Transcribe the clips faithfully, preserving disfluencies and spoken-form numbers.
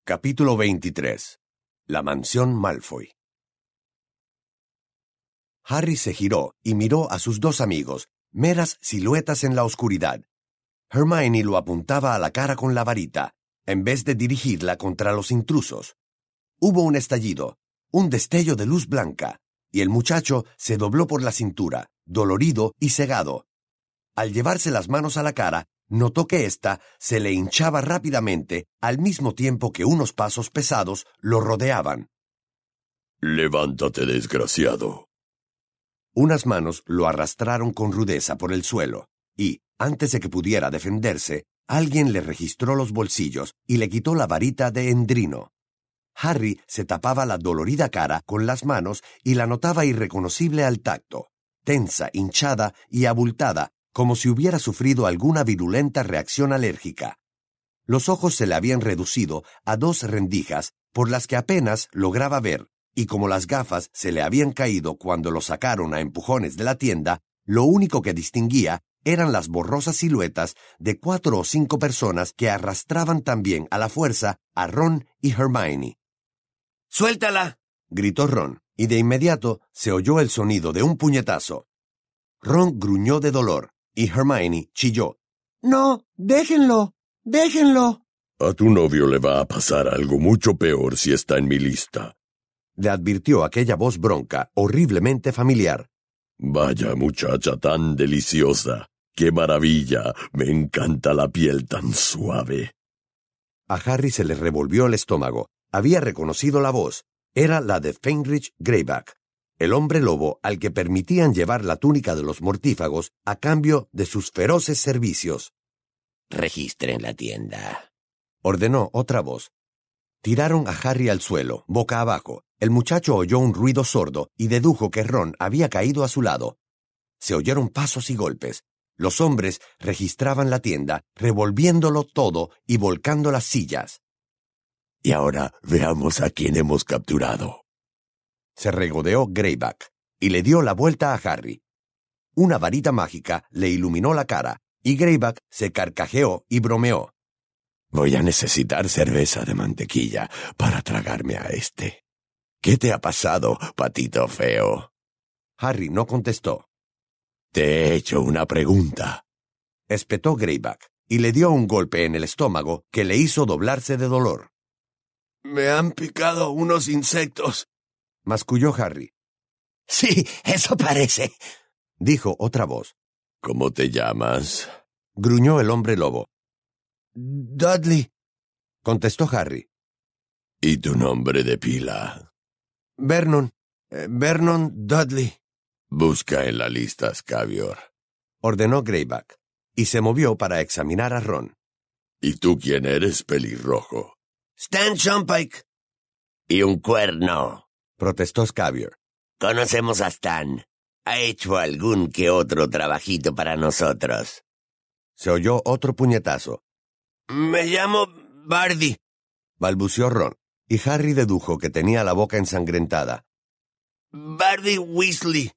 Capítulo veintitrés. La mansión Malfoy. Harry se giró y miró a sus dos amigos, meras siluetas en la oscuridad. Hermione lo apuntaba a la cara con la varita, en vez de dirigirla contra los intrusos. Hubo un estallido, un destello de luz blanca, y el muchacho se dobló por la cintura, dolorido y cegado. Al llevarse las manos a la cara, notó que ésta se le hinchaba rápidamente al mismo tiempo que unos pasos pesados lo rodeaban. «Levántate, desgraciado». Unas manos lo arrastraron con rudeza por el suelo, y, antes de que pudiera defenderse, alguien le registró los bolsillos y le quitó la varita de Endrino. Harry se tapaba la dolorida cara con las manos y la notaba irreconocible al tacto, tensa, hinchada y abultada, como si hubiera sufrido alguna virulenta reacción alérgica. Los ojos se le habían reducido a dos rendijas por las que apenas lograba ver, y como las gafas se le habían caído cuando lo sacaron a empujones de la tienda, lo único que distinguía eran las borrosas siluetas de cuatro o cinco personas que arrastraban también a la fuerza a Ron y Hermione. ¡Suéltala!, gritó Ron, y de inmediato se oyó el sonido de un puñetazo. Ron gruñó de dolor, y Hermione chilló. «No, déjenlo, déjenlo». «A tu novio le va a pasar algo mucho peor si está en mi lista», le advirtió aquella voz bronca, horriblemente familiar. «Vaya muchacha tan deliciosa. ¡Qué maravilla! Me encanta la piel tan suave». A Harry se le revolvió el estómago. Había reconocido la voz. Era la de Fenrir Greyback, el hombre lobo al que permitían llevar la túnica de los mortífagos a cambio de sus feroces servicios. «Registren la tienda», ordenó otra voz. Tiraron a Harry al suelo, boca abajo. El muchacho oyó un ruido sordo y dedujo que Ron había caído a su lado. Se oyeron pasos y golpes. Los hombres registraban la tienda, revolviéndolo todo y volcando las sillas. «Y ahora veamos a quién hemos capturado». Se regodeó Greyback y le dio la vuelta a Harry. Una varita mágica le iluminó la cara y Greyback se carcajeó y bromeó. «Voy a necesitar cerveza de mantequilla para tragarme a este. ¿Qué te ha pasado, patito feo?» Harry no contestó. «Te he hecho una pregunta», espetó Greyback y le dio un golpe en el estómago que le hizo doblarse de dolor. «Me han picado unos insectos», masculló Harry. «Sí, eso parece», dijo otra voz. «¿Cómo te llamas?», gruñó el hombre lobo. «Dudley», contestó Harry. «¿Y tu nombre de pila?». «Vernon, eh, Vernon Dudley». «Busca en la lista Scabior», ordenó Greyback, y se movió para examinar a Ron. «¿Y tú quién eres, pelirrojo?». «Stan Shonpike». «Y un cuerno», protestó Scabior. «Conocemos a Stan. Ha hecho algún que otro trabajito para nosotros». Se oyó otro puñetazo. «Me llamo Bardi», balbuceó Ron, y Harry dedujo que tenía la boca ensangrentada. «Bardi Weasley».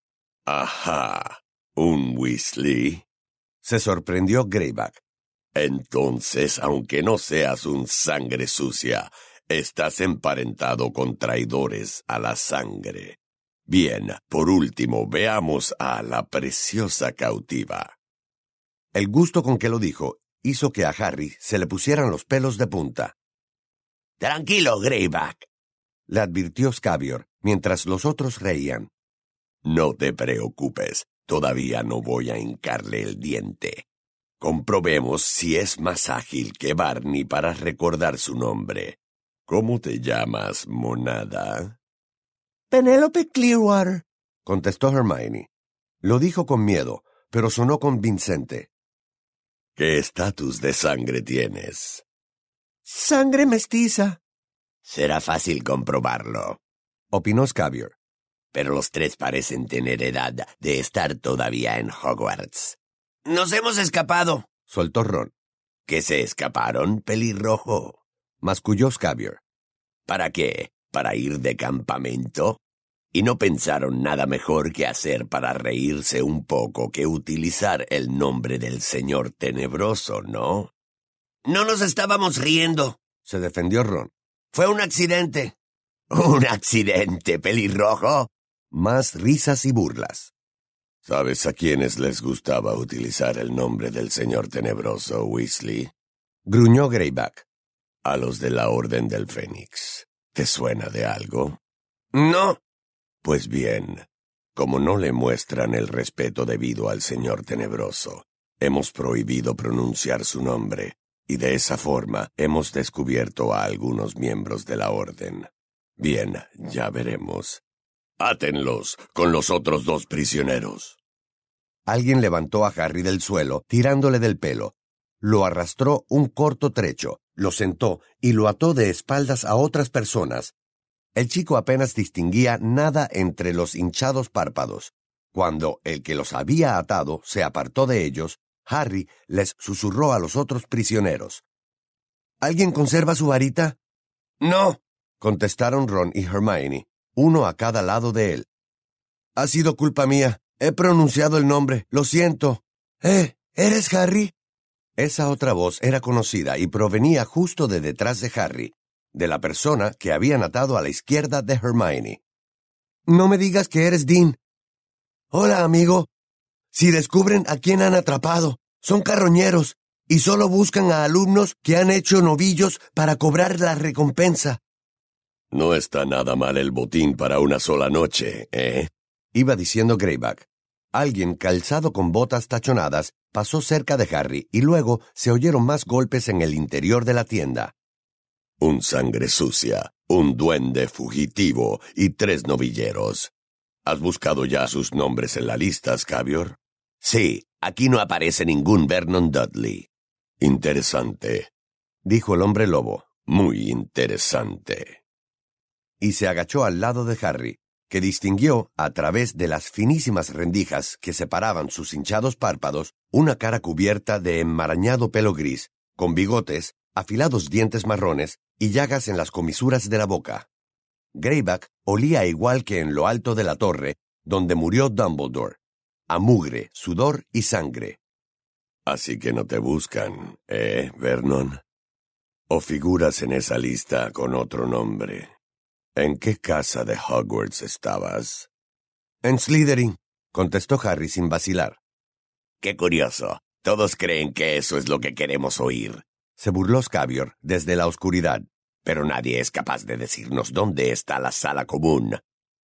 «Ajá, ¿un Weasley?», se sorprendió Greyback. «Entonces, aunque no seas un sangre sucia, estás emparentado con traidores a la sangre. Bien, por último, veamos a la preciosa cautiva». El gusto con que lo dijo hizo que a Harry se le pusieran los pelos de punta. «Tranquilo, Greyback», le advirtió Scabior, mientras los otros reían. «No te preocupes, todavía no voy a hincarle el diente. Comprobemos si es más ágil que Barney para recordar su nombre. ¿Cómo te llamas, monada?». «Penélope Clearwater», contestó Hermione. Lo dijo con miedo, pero sonó convincente. «¿Qué estatus de sangre tienes?». «Sangre mestiza». «Será fácil comprobarlo», opinó Scabior. «pero los tres parecen tener edad de estar todavía en Hogwarts». «Nos hemos escapado», soltó Ron. ¿Que se escaparon, pelirrojo?, masculló Scabior. ¿Para qué? ¿Para ir de campamento? Y no pensaron nada mejor que hacer para reírse un poco que utilizar el nombre del señor tenebroso, ¿no?» «No nos estábamos riendo», se defendió Ron. Fue un accidente. ¿Un accidente, pelirrojo? Más risas y burlas. ¿Sabes a quiénes les gustaba utilizar el nombre del señor tenebroso, Weasley? Gruñó Greyback. A los de la Orden del Fénix. ¿Te suena de algo? No. Pues bien, como no le muestran el respeto debido al señor tenebroso, hemos prohibido pronunciar su nombre, y de esa forma hemos descubierto a algunos miembros de la Orden. Bien, ya veremos. ¡Átenlos con los otros dos prisioneros! Alguien levantó a Harry del suelo, tirándole del pelo. Lo arrastró un corto trecho, lo sentó y lo ató de espaldas a otras personas. El chico apenas distinguía nada entre los hinchados párpados. Cuando el que los había atado se apartó de ellos, Harry les susurró a los otros prisioneros. ¿Alguien conserva su varita? No, contestaron Ron y Hermione, uno a cada lado de él. Ha sido culpa mía. He pronunciado el nombre. Lo siento. ¿Eh? ¿Eres Harry? Esa otra voz era conocida y provenía justo de detrás de Harry, de la persona que habían atado a la izquierda de Hermione. No me digas que eres Dean. Hola, amigo. Si descubren a quién han atrapado, son carroñeros y solo buscan a alumnos que han hecho novillos para cobrar la recompensa. No está nada mal el botín para una sola noche, ¿eh? Iba diciendo Greyback. Alguien calzado con botas tachonadas pasó cerca de Harry y luego se oyeron más golpes en el interior de la tienda. Un sangre sucia, un duende fugitivo y tres novilleros. ¿Has buscado ya sus nombres en la lista, Scabior? Sí, aquí no aparece ningún Vernon Dudley. Interesante, dijo el hombre lobo. Muy interesante. Y se agachó al lado de Harry, que distinguió, a través de las finísimas rendijas que separaban sus hinchados párpados, una cara cubierta de enmarañado pelo gris, con bigotes, afilados dientes marrones y llagas en las comisuras de la boca. Greyback olía igual que en lo alto de la torre, donde murió Dumbledore, a mugre, sudor y sangre. Así que no te buscan, ¿eh, Vernon? ¿O figuras en esa lista con otro nombre? ¿En qué casa de Hogwarts estabas? En Slytherin, contestó Harry sin vacilar. Qué curioso. Todos creen que eso es lo que queremos oír. Se burló Scabior desde la oscuridad. Pero nadie es capaz de decirnos dónde está la sala común.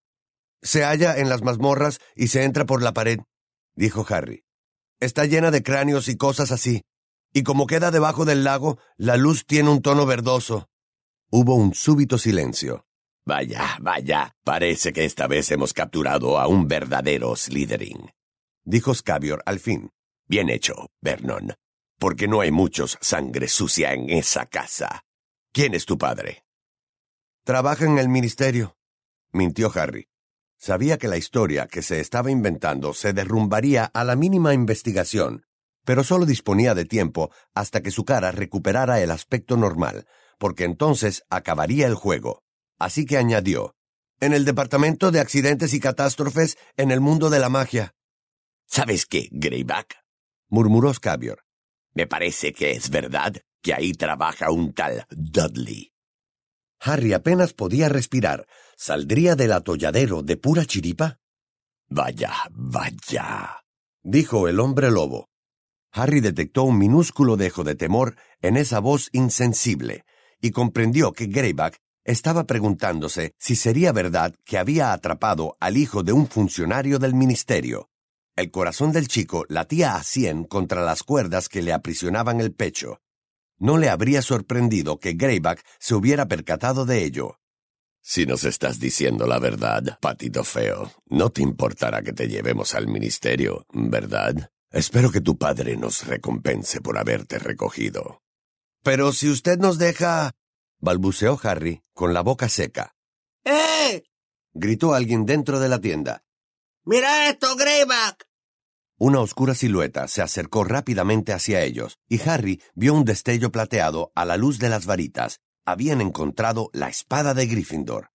Se halla en las mazmorras y se entra por la pared, dijo Harry. Está llena de cráneos y cosas así. Y como queda debajo del lago, la luz tiene un tono verdoso. Hubo un súbito silencio. Vaya, vaya, parece que esta vez hemos capturado a un verdadero Slytherin, dijo Scabior al fin. Bien hecho, Vernon, porque no hay muchos sangre sucia en esa casa. ¿Quién es tu padre? Trabaja en el ministerio, mintió Harry. Sabía que la historia que se estaba inventando se derrumbaría a la mínima investigación, pero solo disponía de tiempo hasta que su cara recuperara el aspecto normal, porque entonces acabaría el juego. Así que añadió, en el departamento de accidentes y catástrofes en el mundo de la magia. ¿Sabes qué, Greyback? Murmuró Scabior. Me parece que es verdad que ahí trabaja un tal Dudley. Harry apenas podía respirar. ¿Saldría del atolladero de pura chiripa? Vaya, vaya, dijo el hombre lobo. Harry detectó un minúsculo dejo de temor en esa voz insensible y comprendió que Greyback estaba preguntándose si sería verdad que había atrapado al hijo de un funcionario del ministerio. El corazón del chico latía a cien contra las cuerdas que le aprisionaban el pecho. No le habría sorprendido que Greyback se hubiera percatado de ello. Si nos estás diciendo la verdad, patito feo, no te importará que te llevemos al ministerio, ¿verdad? Espero que tu padre nos recompense por haberte recogido. Pero si usted nos deja... balbuceó Harry con la boca seca. ¡Eh! Gritó alguien dentro de la tienda. ¡Mira esto, Greyback! Una oscura silueta se acercó rápidamente hacia ellos, y Harry vio un destello plateado a la luz de las varitas. Habían encontrado la espada de Gryffindor.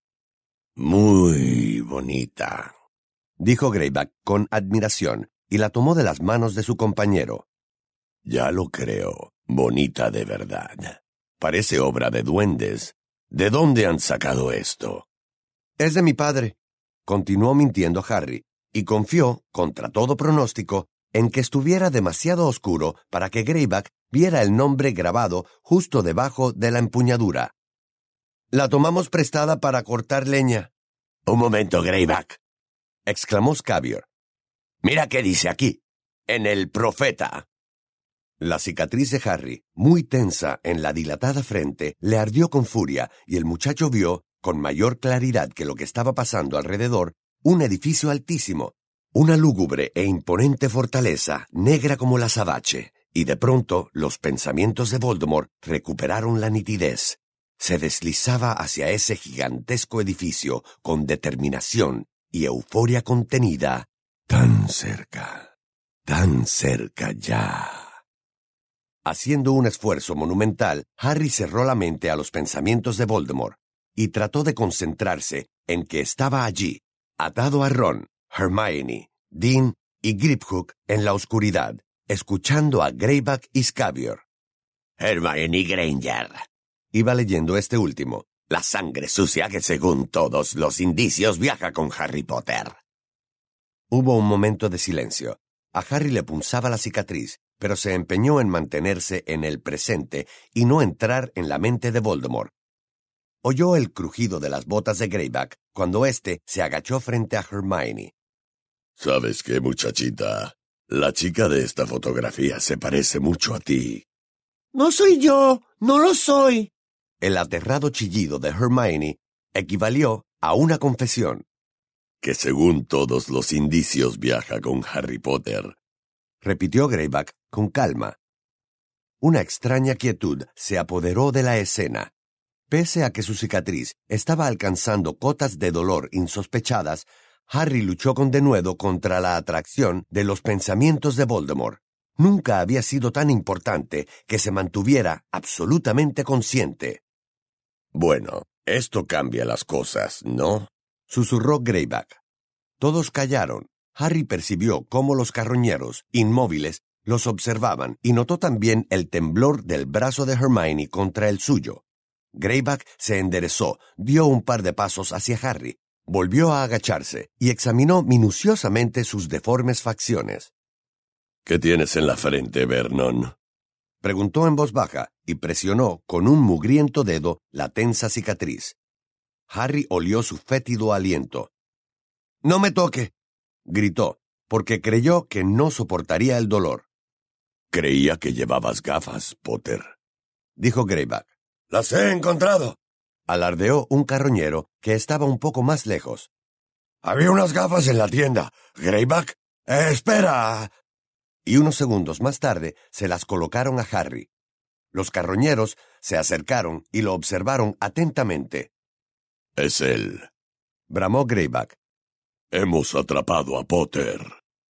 Muy bonita, dijo Greyback con admiración, y la tomó de las manos de su compañero. Ya lo creo, bonita de verdad. Parece obra de duendes. ¿De dónde han sacado esto? Es de mi padre, continuó mintiendo Harry, y confió, contra todo pronóstico, en que estuviera demasiado oscuro para que Greyback viera el nombre grabado justo debajo de la empuñadura. La tomamos prestada para cortar leña. Un momento, Greyback, exclamó Scabior. Mira qué dice aquí, en el Profeta. La cicatriz de Harry, muy tensa en la dilatada frente, le ardió con furia y el muchacho vio, con mayor claridad que lo que estaba pasando alrededor, un edificio altísimo, una lúgubre e imponente fortaleza, negra como el azabache, y de pronto los pensamientos de Voldemort recuperaron la nitidez. Se deslizaba hacia ese gigantesco edificio con determinación y euforia contenida. Tan cerca, tan cerca ya. Haciendo un esfuerzo monumental, Harry cerró la mente a los pensamientos de Voldemort y trató de concentrarse en que estaba allí, atado a Ron, Hermione, Dean y Griphook en la oscuridad, escuchando a Greyback y Scabior. Hermione Granger. Iba leyendo este último. La sangre sucia que según todos los indicios viaja con Harry Potter. Hubo un momento de silencio. A Harry le punzaba la cicatriz, pero se empeñó en mantenerse en el presente y no entrar en la mente de Voldemort. Oyó el crujido de las botas de Greyback cuando éste se agachó frente a Hermione. ¿Sabes qué, muchachita? La chica de esta fotografía se parece mucho a ti. No soy yo, no lo soy. El aterrado chillido de Hermione equivalió a una confesión. Que según todos los indicios viaja con Harry Potter, repitió Greyback con calma. Una extraña quietud se apoderó de la escena. Pese a que su cicatriz estaba alcanzando cotas de dolor insospechadas, Harry luchó con denuedo contra la atracción de los pensamientos de Voldemort. Nunca había sido tan importante que se mantuviera absolutamente consciente. Bueno, esto cambia las cosas, ¿no? Susurró Greyback. Todos callaron. Harry percibió cómo los carroñeros, inmóviles, los observaban y notó también el temblor del brazo de Hermione contra el suyo. Greyback se enderezó, dio un par de pasos hacia Harry, volvió a agacharse y examinó minuciosamente sus deformes facciones. ¿Qué tienes en la frente, Vernon?, preguntó en voz baja y presionó con un mugriento dedo la tensa cicatriz. Harry olió su fétido aliento. «¡No me toque!», gritó, porque creyó que no soportaría el dolor. «Creía que llevabas gafas, Potter», dijo Greyback. «Las he encontrado», alardeó un carroñero que estaba un poco más lejos. «Había unas gafas en la tienda. Greyback, eh, espera». Y unos segundos más tarde se las colocaron a Harry. Los carroñeros se acercaron y lo observaron atentamente. «Es él», bramó Greyback. «Hemos atrapado a Potter».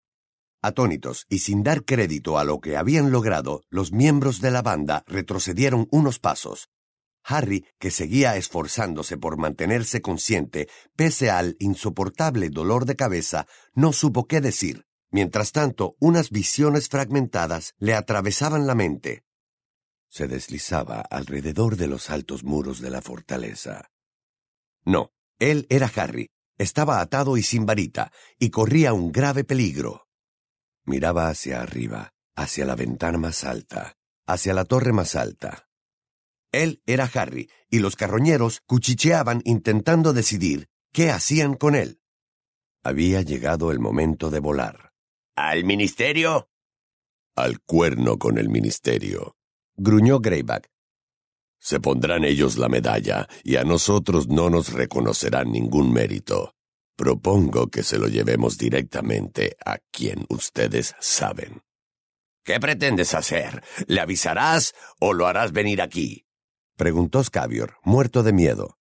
Atónitos y sin dar crédito a lo que habían logrado, los miembros de la banda retrocedieron unos pasos. Harry, que seguía esforzándose por mantenerse consciente pese al insoportable dolor de cabeza, no supo qué decir. Mientras tanto, unas visiones fragmentadas le atravesaban la mente. Se deslizaba alrededor de los altos muros de la fortaleza. No, él era Harry. Estaba atado y sin varita, y corría un grave peligro. Miraba hacia arriba, hacia la ventana más alta, hacia la torre más alta. Él era Harry, y los carroñeros cuchicheaban intentando decidir qué hacían con él. Había llegado el momento de volar. ¿Al ministerio? Al cuerno con el ministerio, gruñó Greyback. Se pondrán ellos la medalla, y a nosotros no nos reconocerán ningún mérito. Propongo que se lo llevemos directamente a quien ustedes saben. ¿Qué pretendes hacer? ¿Le avisarás o lo harás venir aquí?, preguntó Scabior, muerto de miedo.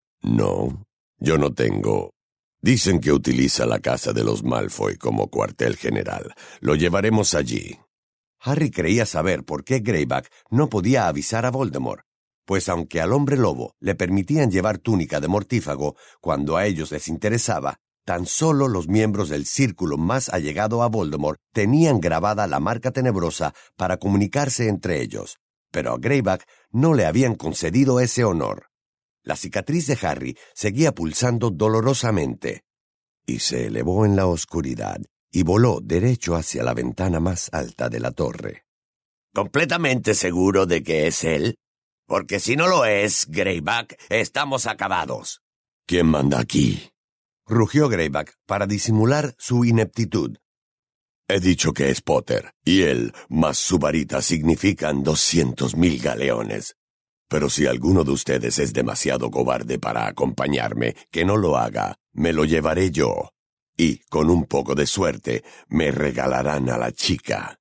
No, yo no tengo. Dicen que utiliza la casa de los Malfoy como cuartel general. Lo llevaremos allí. Harry creía saber por qué Greyback no podía avisar a Voldemort, pues aunque al hombre lobo le permitían llevar túnica de mortífago cuando a ellos les interesaba, tan solo los miembros del círculo más allegado a Voldemort tenían grabada la marca tenebrosa para comunicarse entre ellos. pero a Greyback no le habían concedido ese honor. La cicatriz de Harry seguía pulsando dolorosamente, y se elevó en la oscuridad y voló derecho hacia la ventana más alta de la torre. ¿Completamente seguro de que es él? Porque si no lo es, Greyback, estamos acabados. ¿Quién manda aquí? Rugió Greyback para disimular su ineptitud. He dicho que es Potter, y él más su varita significan doscientos mil galeones. Pero si alguno de ustedes es demasiado cobarde para acompañarme, que no lo haga, me lo llevaré yo. Y, con un poco de suerte, me regalarán a la chica.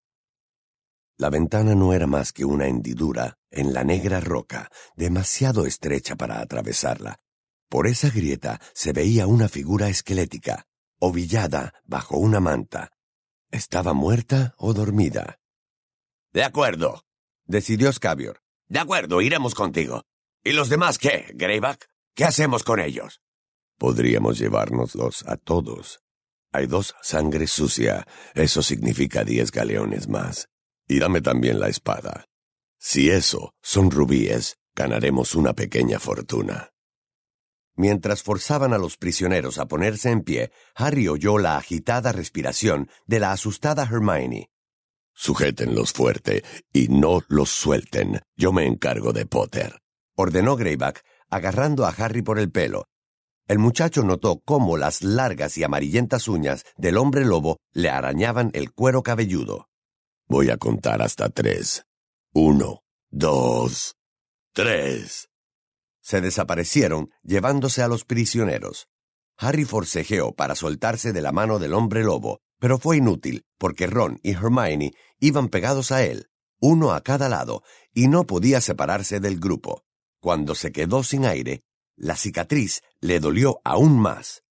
La ventana no era más que una hendidura en la negra roca, demasiado estrecha para atravesarla. Por esa grieta se veía una figura esquelética, ovillada bajo una manta. ¿Estaba muerta o dormida? De acuerdo, decidió Scabior. De acuerdo, iremos contigo. ¿Y los demás qué, Greyback? ¿Qué hacemos con ellos? Podríamos llevárnoslos a todos. Hay dos sangre sucia, eso significa diez galeones más. Y dame también la espada. Si eso son rubíes, ganaremos una pequeña fortuna. Mientras forzaban a los prisioneros a ponerse en pie, Harry oyó la agitada respiración de la asustada Hermione. Sujétenlos fuerte y no los suelten. Yo me encargo de Potter, ordenó Greyback, agarrando a Harry por el pelo. El muchacho notó cómo las largas y amarillentas uñas del hombre lobo le arañaban el cuero cabelludo. Voy a contar hasta tres. Uno, dos, tres. Se desaparecieron, llevándose a los prisioneros. Harry forcejeó para soltarse de la mano del hombre lobo, pero fue inútil, porque Ron y Hermione iban pegados a él, uno a cada lado, y no podía separarse del grupo. Cuando se quedó sin aire, la cicatriz le dolió aún más.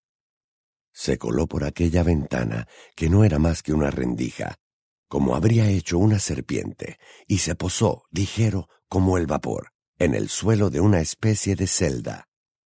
Se coló por aquella ventana, que no era más que una rendija, como habría hecho una serpiente, y se posó, ligero como el vapor, en el suelo de una especie de celda.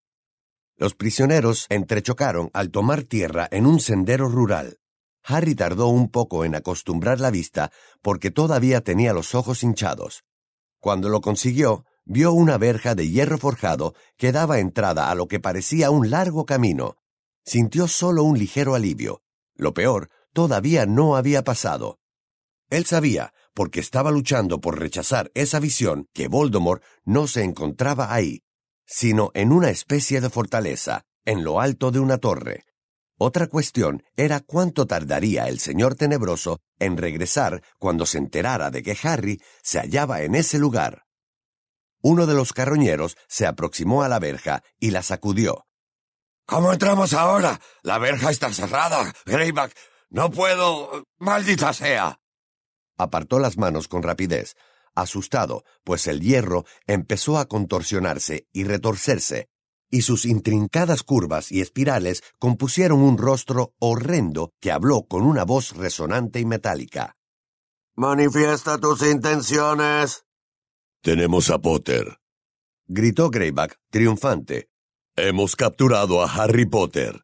Los prisioneros entrechocaron al tomar tierra en un sendero rural. Harry tardó un poco en acostumbrar la vista porque todavía tenía los ojos hinchados. Cuando lo consiguió, vio una verja de hierro forjado que daba entrada a lo que parecía un largo camino. Sintió solo un ligero alivio. Lo peor todavía no había pasado. Él sabía, porque estaba luchando por rechazar esa visión, que Voldemort no se encontraba ahí, sino en una especie de fortaleza, en lo alto de una torre. Otra cuestión era cuánto tardaría el señor tenebroso en regresar cuando se enterara de que Harry se hallaba en ese lugar. Uno de los carroñeros se aproximó a la verja y la sacudió. ¿Cómo entramos ahora? La verja está cerrada, Greyback. No puedo... ¡Maldita sea! Apartó las manos con rapidez, asustado, pues el hierro empezó a contorsionarse y retorcerse, y sus intrincadas curvas y espirales compusieron un rostro horrendo que habló con una voz resonante y metálica. ¡Manifiesta tus intenciones! Tenemos a Potter, gritó Greyback, triunfante. Hemos capturado a Harry Potter.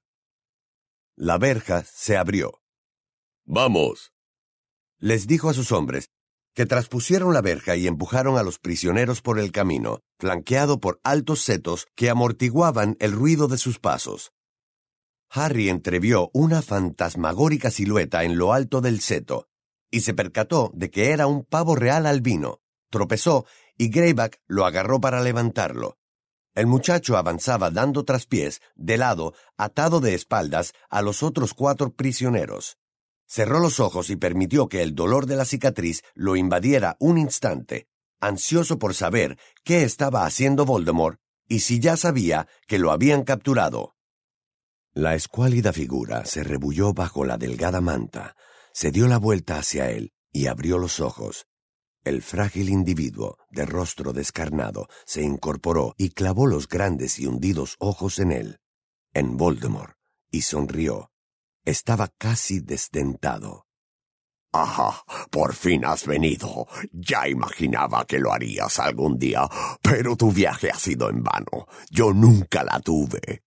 La verja se abrió. ¡Vamos! Les dijo a sus hombres, que traspusieron la verja y empujaron a los prisioneros por el camino, flanqueado por altos setos que amortiguaban el ruido de sus pasos. Harry entrevió una fantasmagórica silueta en lo alto del seto, y se percató de que era un pavo real albino. Tropezó, y Greyback lo agarró para levantarlo. El muchacho avanzaba dando traspiés, de lado, atado de espaldas a los otros cuatro prisioneros. Cerró los ojos y permitió que el dolor de la cicatriz lo invadiera un instante, ansioso por saber qué estaba haciendo Voldemort y si ya sabía que lo habían capturado. La escuálida figura se rebulló bajo la delgada manta, se dio la vuelta hacia él y abrió los ojos. El frágil individuo, de rostro descarnado, se incorporó y clavó los grandes y hundidos ojos en él, en Voldemort, y sonrió. Estaba casi desdentado. Ajá, por fin has venido. Ya imaginaba que lo harías algún día, pero tu viaje ha sido en vano. Yo nunca la tuve.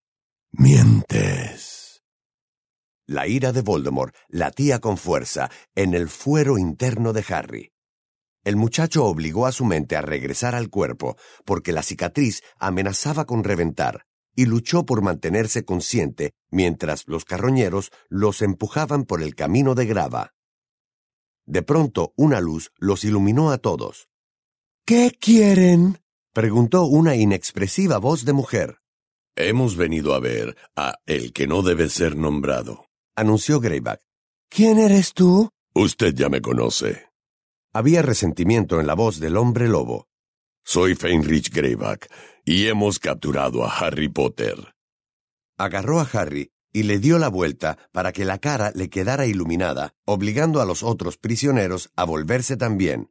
Mientes. La ira de Voldemort latía con fuerza en el fuero interno de Harry. El muchacho obligó a su mente a regresar al cuerpo porque la cicatriz amenazaba con reventar y luchó por mantenerse consciente mientras los carroñeros los empujaban por el camino de grava. De pronto, una luz los iluminó a todos. ¿Qué quieren?, preguntó una inexpresiva voz de mujer. Hemos venido a ver a el que no debe ser nombrado, anunció Greyback. ¿Quién eres tú? Usted ya me conoce. Había resentimiento en la voz del hombre lobo. Soy Fenrich Greyback, y hemos capturado a Harry Potter. Agarró a Harry y le dio la vuelta para que la cara le quedara iluminada, obligando a los otros prisioneros a volverse también.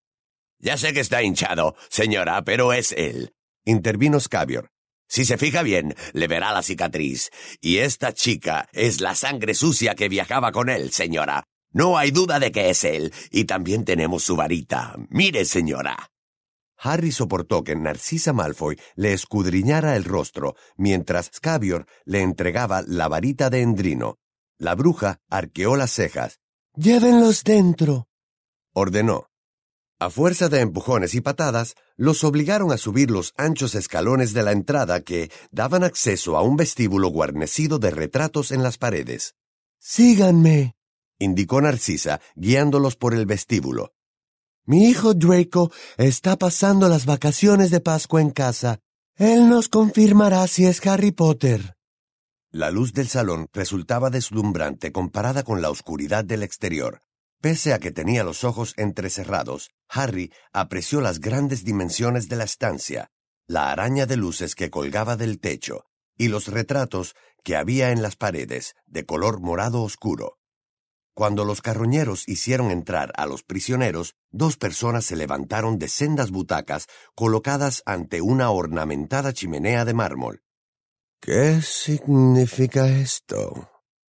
Ya sé que está hinchado, señora, pero es él, intervino Scabior. Si se fija bien, le verá la cicatriz. Y esta chica es la sangre sucia que viajaba con él, señora. No hay duda de que es él, y también tenemos su varita. Mire, señora. Harry soportó que Narcisa Malfoy le escudriñara el rostro, mientras Scabior le entregaba la varita de Endrino. La bruja arqueó las cejas. «Llévenlos dentro», ordenó. A fuerza de empujones y patadas, los obligaron a subir los anchos escalones de la entrada que daban acceso a un vestíbulo guarnecido de retratos en las paredes. «Síganme», indicó Narcisa, guiándolos por el vestíbulo. «Mi hijo Draco está pasando las vacaciones de Pascua en casa. Él nos confirmará si es Harry Potter». La luz del salón resultaba deslumbrante comparada con la oscuridad del exterior. Pese a que tenía los ojos entrecerrados, Harry apreció las grandes dimensiones de la estancia, la araña de luces que colgaba del techo, y los retratos que había en las paredes, de color morado oscuro. Cuando los carroñeros hicieron entrar a los prisioneros, dos personas se levantaron de sendas butacas colocadas ante una ornamentada chimenea de mármol. «¿Qué significa esto?»,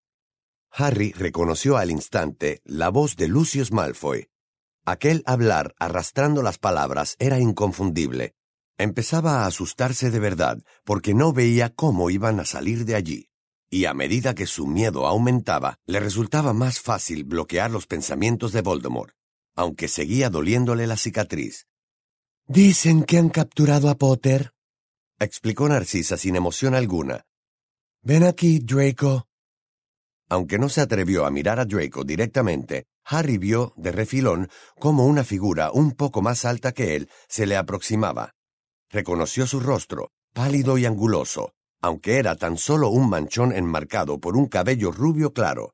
Harry reconoció al instante la voz de Lucius Malfoy. Aquel hablar arrastrando las palabras era inconfundible. Empezaba a asustarse de verdad porque no veía cómo iban a salir de allí. Y a medida que su miedo aumentaba, le resultaba más fácil bloquear los pensamientos de Voldemort, aunque seguía doliéndole la cicatriz. «Dicen que han capturado a Potter», explicó Narcisa sin emoción alguna. «Ven aquí, Draco». Aunque no se atrevió a mirar a Draco directamente, Harry vio de refilón cómo una figura un poco más alta que él se le aproximaba. Reconoció su rostro, pálido y anguloso, aunque era tan solo un manchón enmarcado por un cabello rubio claro.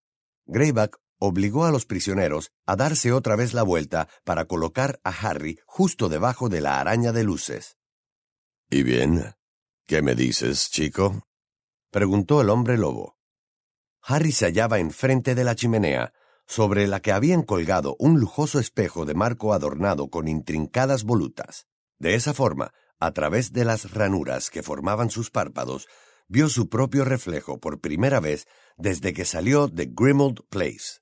Greyback obligó a los prisioneros a darse otra vez la vuelta para colocar a Harry justo debajo de la araña de luces. ¿Y bien? ¿Qué me dices, chico?, preguntó el hombre lobo. Harry se hallaba enfrente de la chimenea, sobre la que habían colgado un lujoso espejo de marco adornado con intrincadas volutas. De esa forma, a través de las ranuras que formaban sus párpados, vio su propio reflejo por primera vez desde que salió de Grimmauld Place.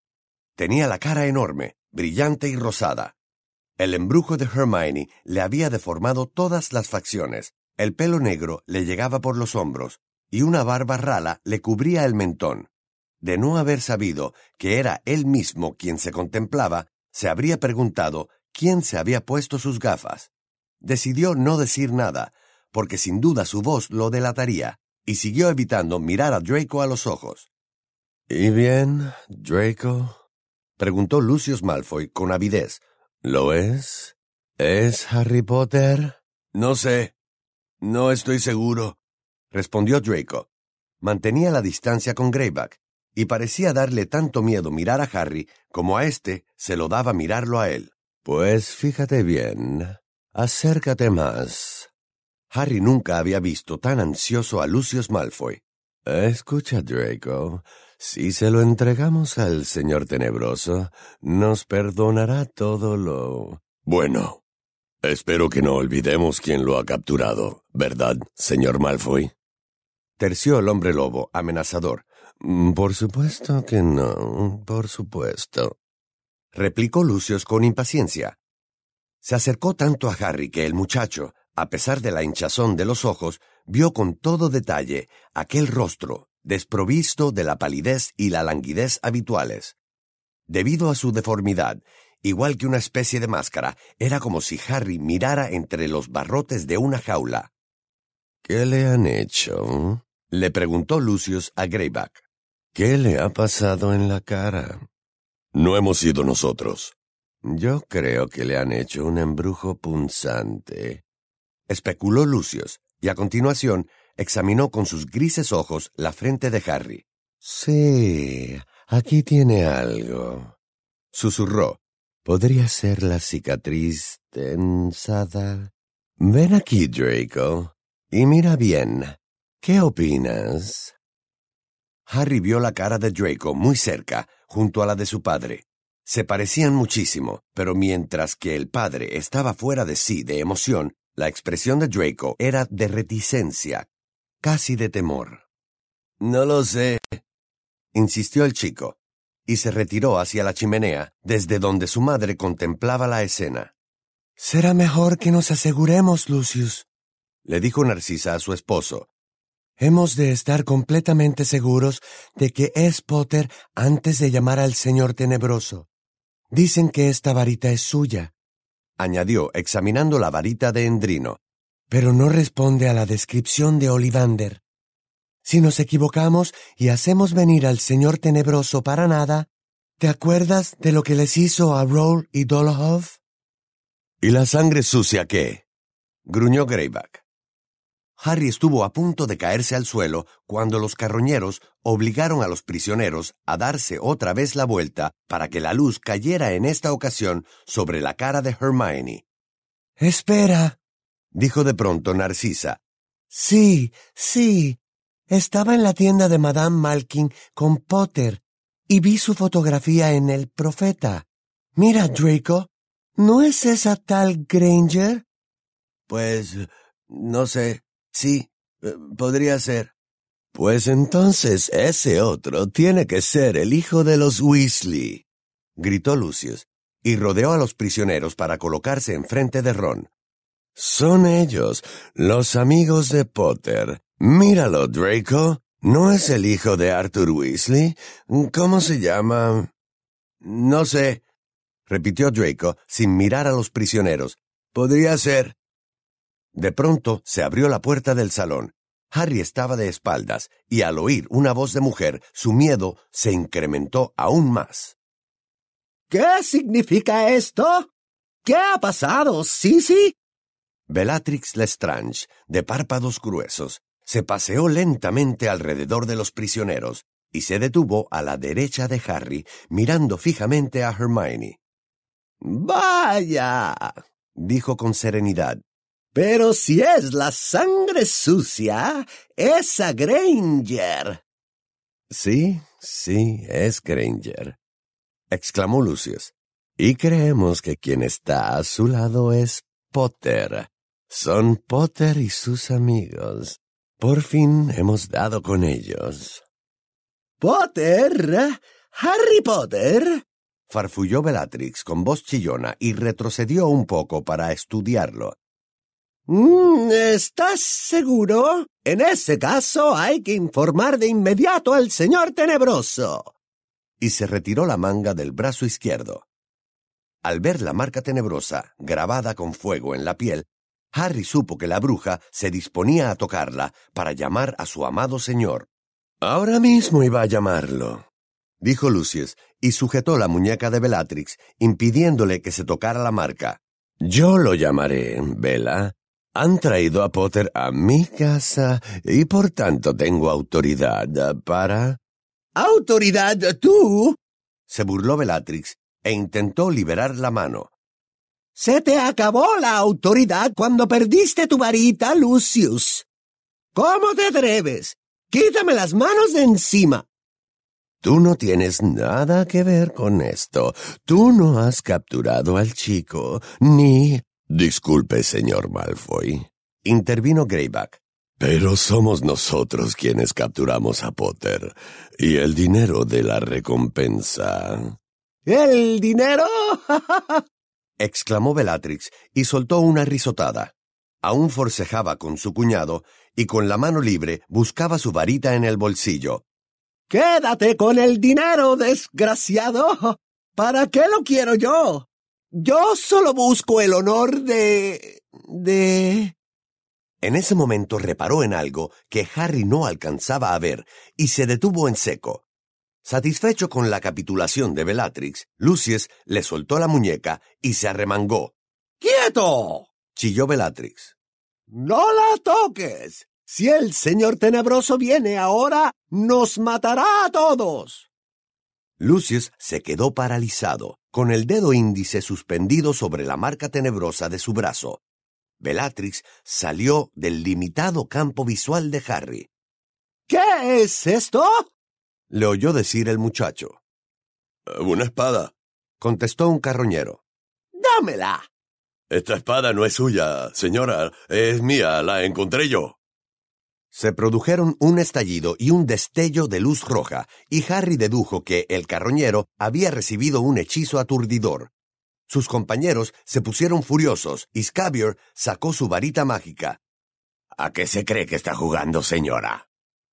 Tenía la cara enorme, brillante y rosada. El embrujo de Hermione le había deformado todas las facciones, el pelo negro le llegaba por los hombros, y una barba rala le cubría el mentón. De no haber sabido que era él mismo quien se contemplaba, se habría preguntado quién se había puesto sus gafas. Decidió no decir nada, porque sin duda su voz lo delataría, y siguió evitando mirar a Draco a los ojos. «¿Y bien, Draco?», preguntó Lucius Malfoy con avidez. «¿Lo es? ¿Es Harry Potter?» «No sé. No estoy seguro», respondió Draco. Mantenía la distancia con Greyback, y parecía darle tanto miedo mirar a Harry como a éste se lo daba mirarlo a él. «Pues fíjate bien. Acércate más». Harry nunca había visto tan ansioso a Lucius Malfoy. «Escucha, Draco. Si se lo entregamos al señor Tenebroso, nos perdonará todo lo...» Bueno, espero que no olvidemos quién lo ha capturado, ¿verdad, señor Malfoy?, terció el hombre lobo, amenazador. «Por supuesto que no, por supuesto», replicó Lucius con impaciencia. Se acercó tanto a Harry que el muchacho, a pesar de la hinchazón de los ojos, vio con todo detalle aquel rostro, desprovisto de la palidez y la languidez habituales. Debido a su deformidad, igual que una especie de máscara. Era como si Harry mirara entre los barrotes de una jaula. ¿Qué le han hecho? Le preguntó Lucius a Greyback. ¿Qué le ha pasado en la cara? No hemos sido nosotros. Yo creo que le han hecho un embrujo punzante, especuló Lucius, y a continuación examinó con sus grises ojos la frente de Harry. Sí, aquí tiene algo, susurró. ¿Podría ser la cicatriz tensada? Ven aquí, Draco, y mira bien. ¿Qué opinas? Harry vio la cara de Draco muy cerca, junto a la de su padre. Se parecían muchísimo, pero mientras que el padre estaba fuera de sí de emoción, la expresión de Draco era de reticencia, casi de temor. No lo sé, insistió el chico, y se retiró hacia la chimenea, desde donde su madre contemplaba la escena. Será mejor que nos aseguremos, Lucius, le dijo Narcisa a su esposo. Hemos de estar completamente seguros de que es Potter antes de llamar al Señor Tenebroso. Dicen que esta varita es suya, añadió examinando la varita de Endrino. Pero no responde a la descripción de Ollivander. Si nos equivocamos y hacemos venir al Señor Tenebroso para nada, ¿te acuerdas de lo que les hizo a Roll y Dolohov? ¿Y la sangre sucia qué? Gruñó Greyback. Harry estuvo a punto de caerse al suelo cuando los carroñeros obligaron a los prisioneros a darse otra vez la vuelta para que la luz cayera en esta ocasión sobre la cara de Hermione. «Espera», dijo de pronto Narcisa. «Sí, sí, estaba en la tienda de Madame Malkin con Potter y vi su fotografía en El Profeta. Mira, Draco, ¿no es esa tal Granger?» «Pues, no sé. Sí, podría ser». «Pues entonces ese otro tiene que ser el hijo de los Weasley», gritó Lucius, y rodeó a los prisioneros para colocarse enfrente de Ron. «Son ellos, los amigos de Potter. Míralo, Draco. ¿No es el hijo de Arthur Weasley? ¿Cómo se llama?» «No sé», repitió Draco sin mirar a los prisioneros. «Podría ser». De pronto se abrió la puerta del salón. Harry estaba de espaldas, y al oír una voz de mujer, su miedo se incrementó aún más. ¿Qué significa esto? ¿Qué ha pasado, Sisi? Bellatrix Lestrange, de párpados gruesos, se paseó lentamente alrededor de los prisioneros y se detuvo a la derecha de Harry, mirando fijamente a Hermione. «Vaya», dijo con serenidad. «Pero si es la sangre sucia, esa Granger». «Sí, sí, es Granger», exclamó Lucius. «Y creemos que quien está a su lado es Potter. Son Potter y sus amigos. Por fin hemos dado con ellos». «¿Potter? ¿Harry Potter?» farfulló Bellatrix con voz chillona y retrocedió un poco para estudiarlo. ¿Estás seguro? En ese caso hay que informar de inmediato al Señor Tenebroso. Y se retiró la manga del brazo izquierdo. Al ver la marca tenebrosa, grabada con fuego en la piel, Harry supo que la bruja se disponía a tocarla para llamar a su amado señor. «Ahora mismo iba a llamarlo», dijo Lucius, y sujetó la muñeca de Bellatrix, impidiéndole que se tocara la marca. «Yo lo llamaré, Bella. Han traído a Potter a mi casa y por tanto tengo autoridad para...» ¿Autoridad tú? Se burló Bellatrix e intentó liberar la mano. Se te acabó la autoridad cuando perdiste tu varita, Lucius. ¿Cómo te atreves? Quítame las manos de encima. Tú no tienes nada que ver con esto. Tú no has capturado al chico, ni... Disculpe, señor Malfoy, intervino Greyback. Pero somos nosotros quienes capturamos a Potter. Y el dinero de la recompensa... ¿El dinero? exclamó Bellatrix y soltó una risotada. Aún forcejaba con su cuñado y con la mano libre buscaba su varita en el bolsillo. ¡Quédate con el dinero, desgraciado! ¿Para qué lo quiero yo? Yo solo busco el honor de... de... En ese momento reparó en algo que Harry no alcanzaba a ver y se detuvo en seco. Satisfecho con la capitulación de Bellatrix, Lucius le soltó la muñeca y se arremangó. ¡Quieto! Chilló Bellatrix. ¡No la toques! Si el señor tenebroso viene ahora, nos matará a todos. Lucius se quedó paralizado, con el dedo índice suspendido sobre la marca tenebrosa de su brazo. Bellatrix salió del limitado campo visual de Harry. ¿Qué es esto?, le oyó decir el muchacho. Una espada, contestó un carroñero. ¡Dámela! Esta espada no es suya, señora, es mía, la encontré yo. Se produjeron un estallido y un destello de luz roja, y Harry dedujo que el carroñero había recibido un hechizo aturdidor. Sus compañeros se pusieron furiosos y Scabior sacó su varita mágica. ¿A qué se cree que está jugando, señora?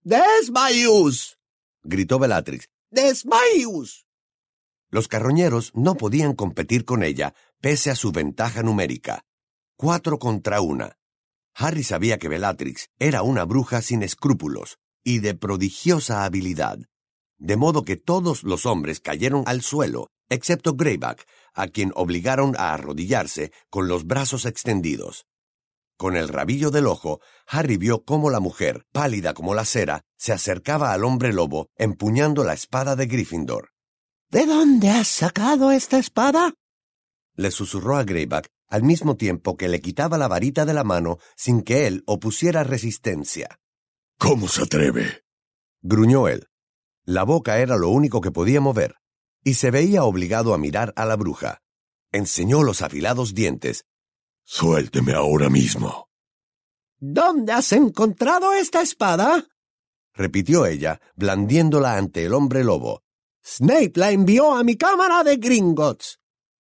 ¡Desmayus!, gritó Bellatrix. ¡Desmayus! Los carroñeros no podían competir con ella, pese a su ventaja numérica. Cuatro contra una. Harry sabía que Bellatrix era una bruja sin escrúpulos y de prodigiosa habilidad, de modo que todos los hombres cayeron al suelo, excepto Greyback, a quien obligaron a arrodillarse con los brazos extendidos. Con el rabillo del ojo, Harry vio cómo la mujer, pálida como la cera, se acercaba al hombre lobo empuñando la espada de Gryffindor. ¿De dónde has sacado esta espada?, le susurró a Greyback, al mismo tiempo que le quitaba la varita de la mano sin que él opusiera resistencia. ¿Cómo se atreve?, gruñó él. La boca era lo único que podía mover, y se veía obligado a mirar a la bruja. Enseñó los afilados dientes. Suélteme ahora mismo. ¿Dónde has encontrado esta espada?, repitió ella, blandiéndola ante el hombre lobo. Snape la envió a mi cámara de Gringotts.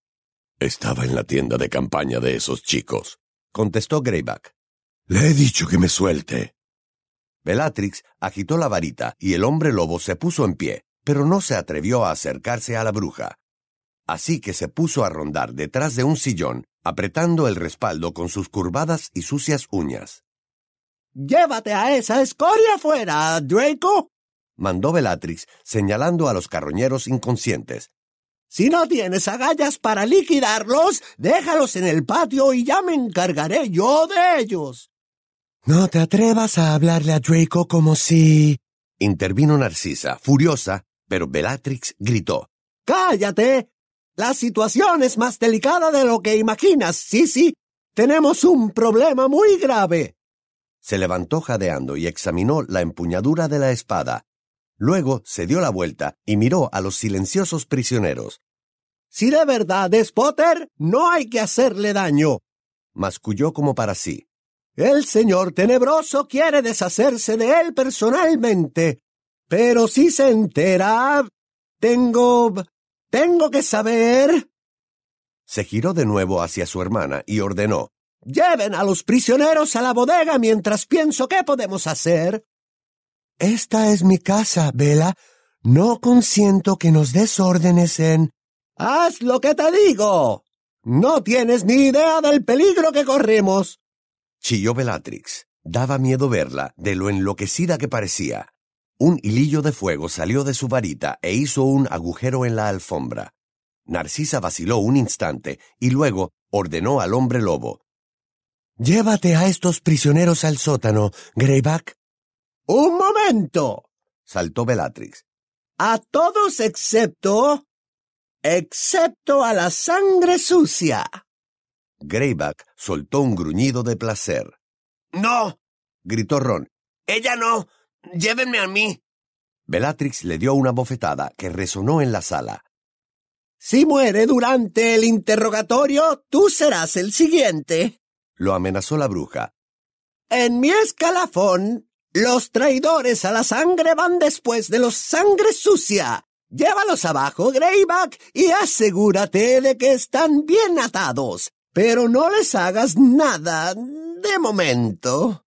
Estaba en la tienda de campaña de esos chicos, contestó Greyback. Le he dicho que me suelte. Bellatrix agitó la varita y el hombre lobo se puso en pie, pero no se atrevió a acercarse a la bruja. Así que se puso a rondar detrás de un sillón, apretando el respaldo con sus curvadas y sucias uñas. ¡Llévate a esa escoria fuera, Draco!, mandó Bellatrix, señalando a los carroñeros inconscientes. Si no tienes agallas para liquidarlos, déjalos en el patio y ya me encargaré yo de ellos. No te atrevas a hablarle a Draco como si... intervino Narcisa, furiosa, pero Bellatrix gritó. ¡Cállate! La situación es más delicada de lo que imaginas, sí, sí. Tenemos un problema muy grave. Se levantó jadeando y examinó la empuñadura de la espada. Luego se dio la vuelta y miró a los silenciosos prisioneros. Si de verdad es Potter, no hay que hacerle daño, masculló como para sí. El señor tenebroso quiere deshacerse de él personalmente, pero si se entera, tengo... tengo que saber... Se giró de nuevo hacia su hermana y ordenó. Lleven a los prisioneros a la bodega mientras pienso qué podemos hacer. Esta es mi casa, Bella. No consiento que nos des órdenes en... ¡Haz lo que te digo! No tienes ni idea del peligro que corremos. Chilló Bellatrix. Daba miedo verla, de lo enloquecida que parecía. Un hilillo de fuego salió de su varita e hizo un agujero en la alfombra. Narcisa vaciló un instante y luego ordenó al hombre lobo. Llévate a estos prisioneros al sótano, Greyback. ¡Un momento!, saltó Bellatrix. A todos excepto... excepto a la sangre sucia. Greyback soltó un gruñido de placer. ¡No!, gritó Ron. ¡Ella no! ¡Llévenme a mí! Bellatrix le dio una bofetada que resonó en la sala. Si muere durante el interrogatorio, tú serás el siguiente, lo amenazó la bruja. En mi escalafón, los traidores a la sangre van después de los sangre sucia. Llévalos abajo, Greyback, y asegúrate de que están bien atados, pero no les hagas nada de momento.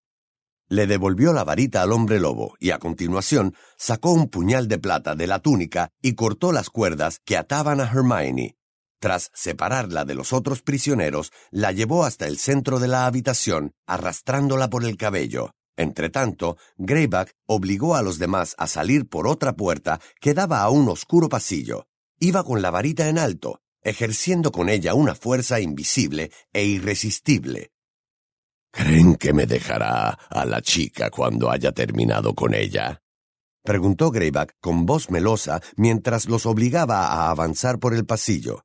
Le devolvió la varita al hombre lobo y a continuación sacó un puñal de plata de la túnica y cortó las cuerdas que ataban a Hermione. Tras separarla de los otros prisioneros, la llevó hasta el centro de la habitación, arrastrándola por el cabello. Entretanto, Greyback obligó a los demás a salir por otra puerta que daba a un oscuro pasillo. Iba con la varita en alto, ejerciendo con ella una fuerza invisible e irresistible. ¿Creen que me dejará a la chica cuando haya terminado con ella?, preguntó Greyback con voz melosa mientras los obligaba a avanzar por el pasillo.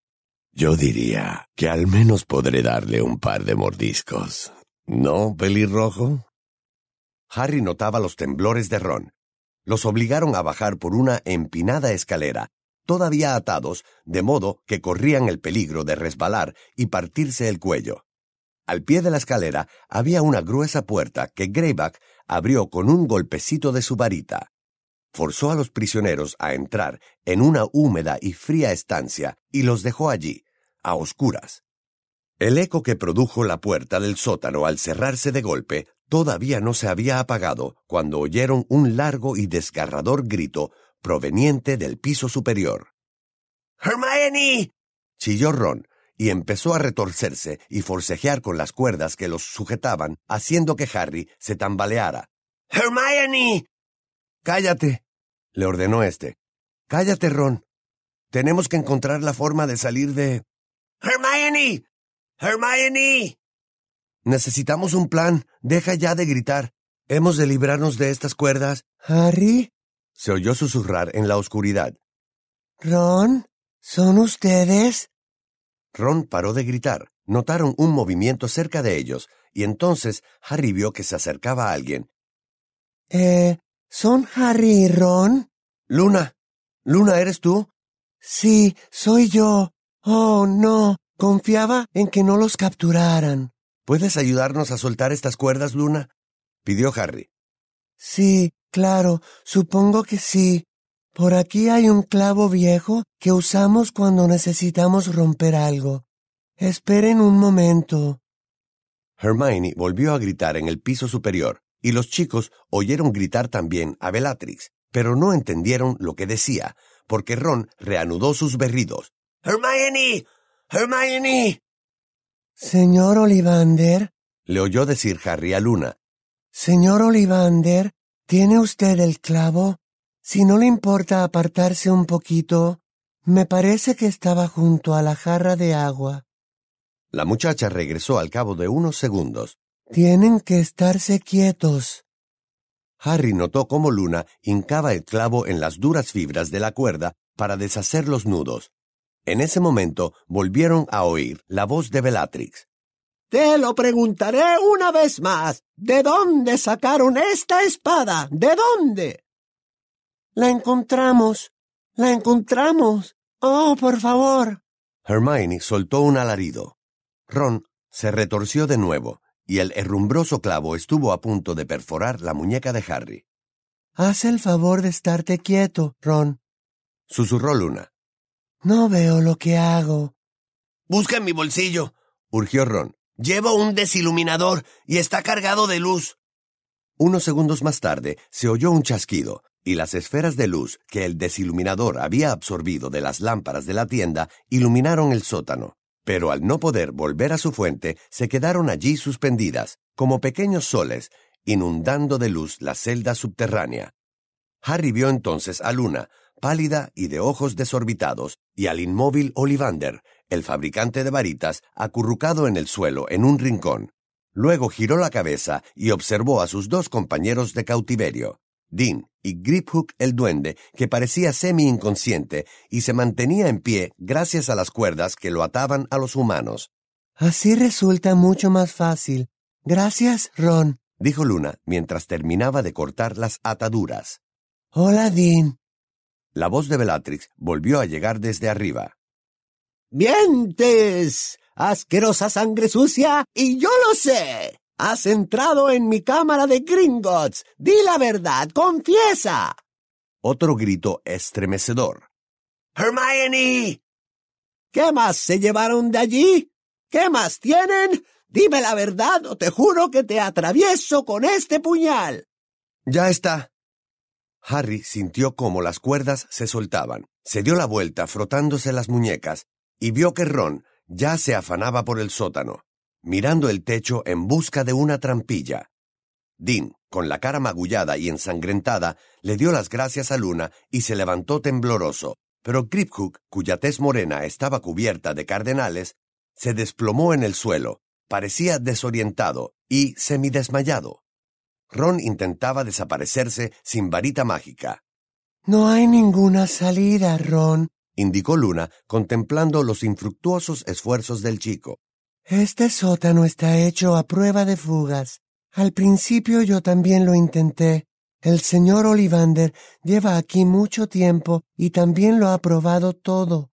Yo diría que al menos podré darle un par de mordiscos. ¿No, pelirrojo? Harry notaba los temblores de Ron. Los obligaron a bajar por una empinada escalera, todavía atados, de modo que corrían el peligro de resbalar y partirse el cuello. Al pie de la escalera había una gruesa puerta que Greyback abrió con un golpecito de su varita. Forzó a los prisioneros a entrar en una húmeda y fría estancia y los dejó allí, a oscuras. El eco que produjo la puerta del sótano al cerrarse de golpe todavía no se había apagado cuando oyeron un largo y desgarrador grito proveniente del piso superior. ¡Hermione! Chilló Ron y empezó a retorcerse y forcejear con las cuerdas que los sujetaban, haciendo que Harry se tambaleara. ¡Hermione! ¡Cállate!, le ordenó este. ¡Cállate, Ron! Tenemos que encontrar la forma de salir de... ¡Hermione! ¡Hermione! Necesitamos un plan. Deja ya de gritar. Hemos de librarnos de estas cuerdas. ¿Harry? Se oyó susurrar en la oscuridad. ¿Ron? ¿Son ustedes? Ron paró de gritar. Notaron un movimiento cerca de ellos, y entonces Harry vio que se acercaba a alguien. Eh... ¿Son Harry y Ron? Luna. ¿Luna, eres tú? Sí, soy yo. Oh, no. Confiaba en que no los capturaran. ¿Puedes ayudarnos a soltar estas cuerdas, Luna?, pidió Harry. Sí, claro. Supongo que sí. Por aquí hay un clavo viejo que usamos cuando necesitamos romper algo. Esperen un momento. Hermione volvió a gritar en el piso superior, y los chicos oyeron gritar también a Bellatrix, pero no entendieron lo que decía, porque Ron reanudó sus berridos. ¡Hermione! ¡Hermione! «Señor Ollivander», le oyó decir Harry a Luna. «Señor Ollivander, ¿tiene usted el clavo? Si no le importa apartarse un poquito, me parece que estaba junto a la jarra de agua». La muchacha regresó al cabo de unos segundos. «Tienen que estarse quietos». Harry notó cómo Luna hincaba el clavo en las duras fibras de la cuerda para deshacer los nudos. En ese momento volvieron a oír la voz de Bellatrix. Te lo preguntaré una vez más. ¿De dónde sacaron esta espada? ¿De dónde? La encontramos. La encontramos. Oh, por favor. Hermione soltó un alarido. Ron se retorció de nuevo, y el herrumbroso clavo estuvo a punto de perforar la muñeca de Harry. Haz el favor de estarte quieto, Ron, susurró Luna. No veo lo que hago. Busca en mi bolsillo, urgió Ron. Llevo un desiluminador y está cargado de luz. Unos segundos más tarde se oyó un chasquido, y las esferas de luz que el desiluminador había absorbido de las lámparas de la tienda iluminaron el sótano. Pero al no poder volver a su fuente, se quedaron allí suspendidas, como pequeños soles, inundando de luz la celda subterránea. Harry vio entonces a Luna, pálida y de ojos desorbitados, y al inmóvil Ollivander, el fabricante de varitas, acurrucado en el suelo en un rincón. Luego giró la cabeza y observó a sus dos compañeros de cautiverio, Dean y Griphook el duende, que parecía semi-inconsciente y se mantenía en pie gracias a las cuerdas que lo ataban a los humanos. Así resulta mucho más fácil. Gracias, Ron, dijo Luna mientras terminaba de cortar las ataduras. Hola, Dean. La voz de Bellatrix volvió a llegar desde arriba. ¡Mientes! ¡Asquerosa sangre sucia! ¡Y yo lo sé! ¡Has entrado en mi cámara de Gringotts! ¡Di la verdad! ¡Confiesa! Otro grito estremecedor. ¡Hermione! ¿Qué más se llevaron de allí? ¿Qué más tienen? Dime la verdad o te juro que te atravieso con este puñal. Ya está. Harry sintió cómo las cuerdas se soltaban. Se dio la vuelta frotándose las muñecas y vio que Ron ya se afanaba por el sótano, mirando el techo en busca de una trampilla. Dean, con la cara magullada y ensangrentada, le dio las gracias a Luna y se levantó tembloroso, pero Griphook, cuya tez morena estaba cubierta de cardenales, se desplomó en el suelo, parecía desorientado y semidesmayado. Ron intentaba desaparecerse sin varita mágica. No hay ninguna salida, Ron, indicó Luna, contemplando los infructuosos esfuerzos del chico. Este sótano está hecho a prueba de fugas. Al principio yo también lo intenté. El señor Ollivander lleva aquí mucho tiempo y también lo ha probado todo.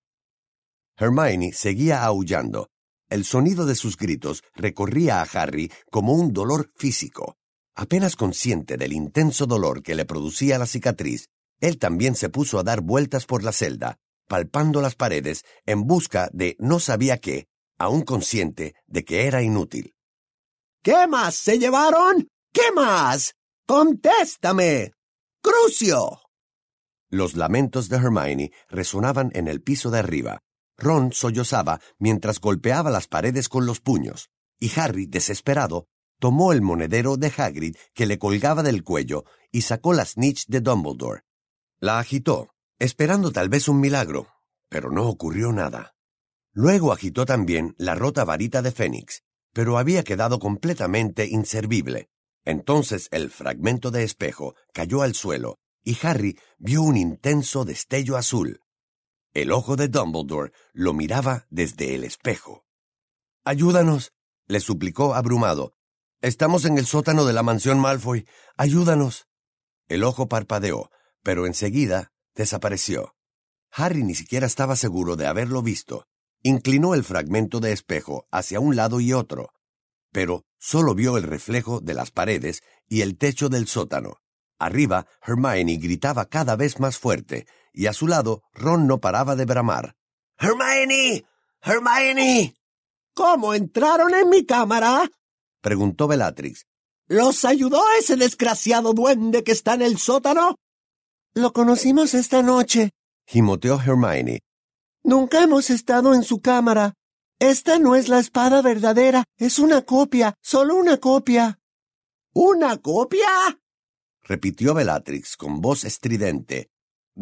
Hermione seguía aullando. El sonido de sus gritos recorría a Harry como un dolor físico. Apenas consciente del intenso dolor que le producía la cicatriz, él también se puso a dar vueltas por la celda, palpando las paredes en busca de no sabía qué, aún consciente de que era inútil. ¿Qué más se llevaron? ¿Qué más? ¡Contéstame! ¡Crucio! Los lamentos de Hermione resonaban en el piso de arriba. Ron sollozaba mientras golpeaba las paredes con los puños, y Harry, desesperado, tomó el monedero de Hagrid que le colgaba del cuello y sacó la snitch de Dumbledore. La agitó, esperando tal vez un milagro, pero no ocurrió nada. Luego agitó también la rota varita de Fénix, pero había quedado completamente inservible. Entonces el fragmento de espejo cayó al suelo, y Harry vio un intenso destello azul. El ojo de Dumbledore lo miraba desde el espejo. «¡Ayúdanos!», le suplicó abrumado. «Estamos en el sótano de la mansión Malfoy. ¡Ayúdanos!». El ojo parpadeó, pero enseguida desapareció. Harry ni siquiera estaba seguro de haberlo visto. Inclinó el fragmento de espejo hacia un lado y otro, pero solo vio el reflejo de las paredes y el techo del sótano. Arriba, Hermione gritaba cada vez más fuerte, y a su lado, Ron no paraba de bramar. ¡Hermione! ¡Hermione! ¿Cómo entraron en mi cámara?, preguntó Bellatrix. ¿Los ayudó ese desgraciado duende que está en el sótano? Lo conocimos esta noche, gimoteó Hermione. Nunca hemos estado en su cámara. Esta no es la espada verdadera, es una copia, solo una copia. ¿Una copia?, repitió Bellatrix con voz estridente.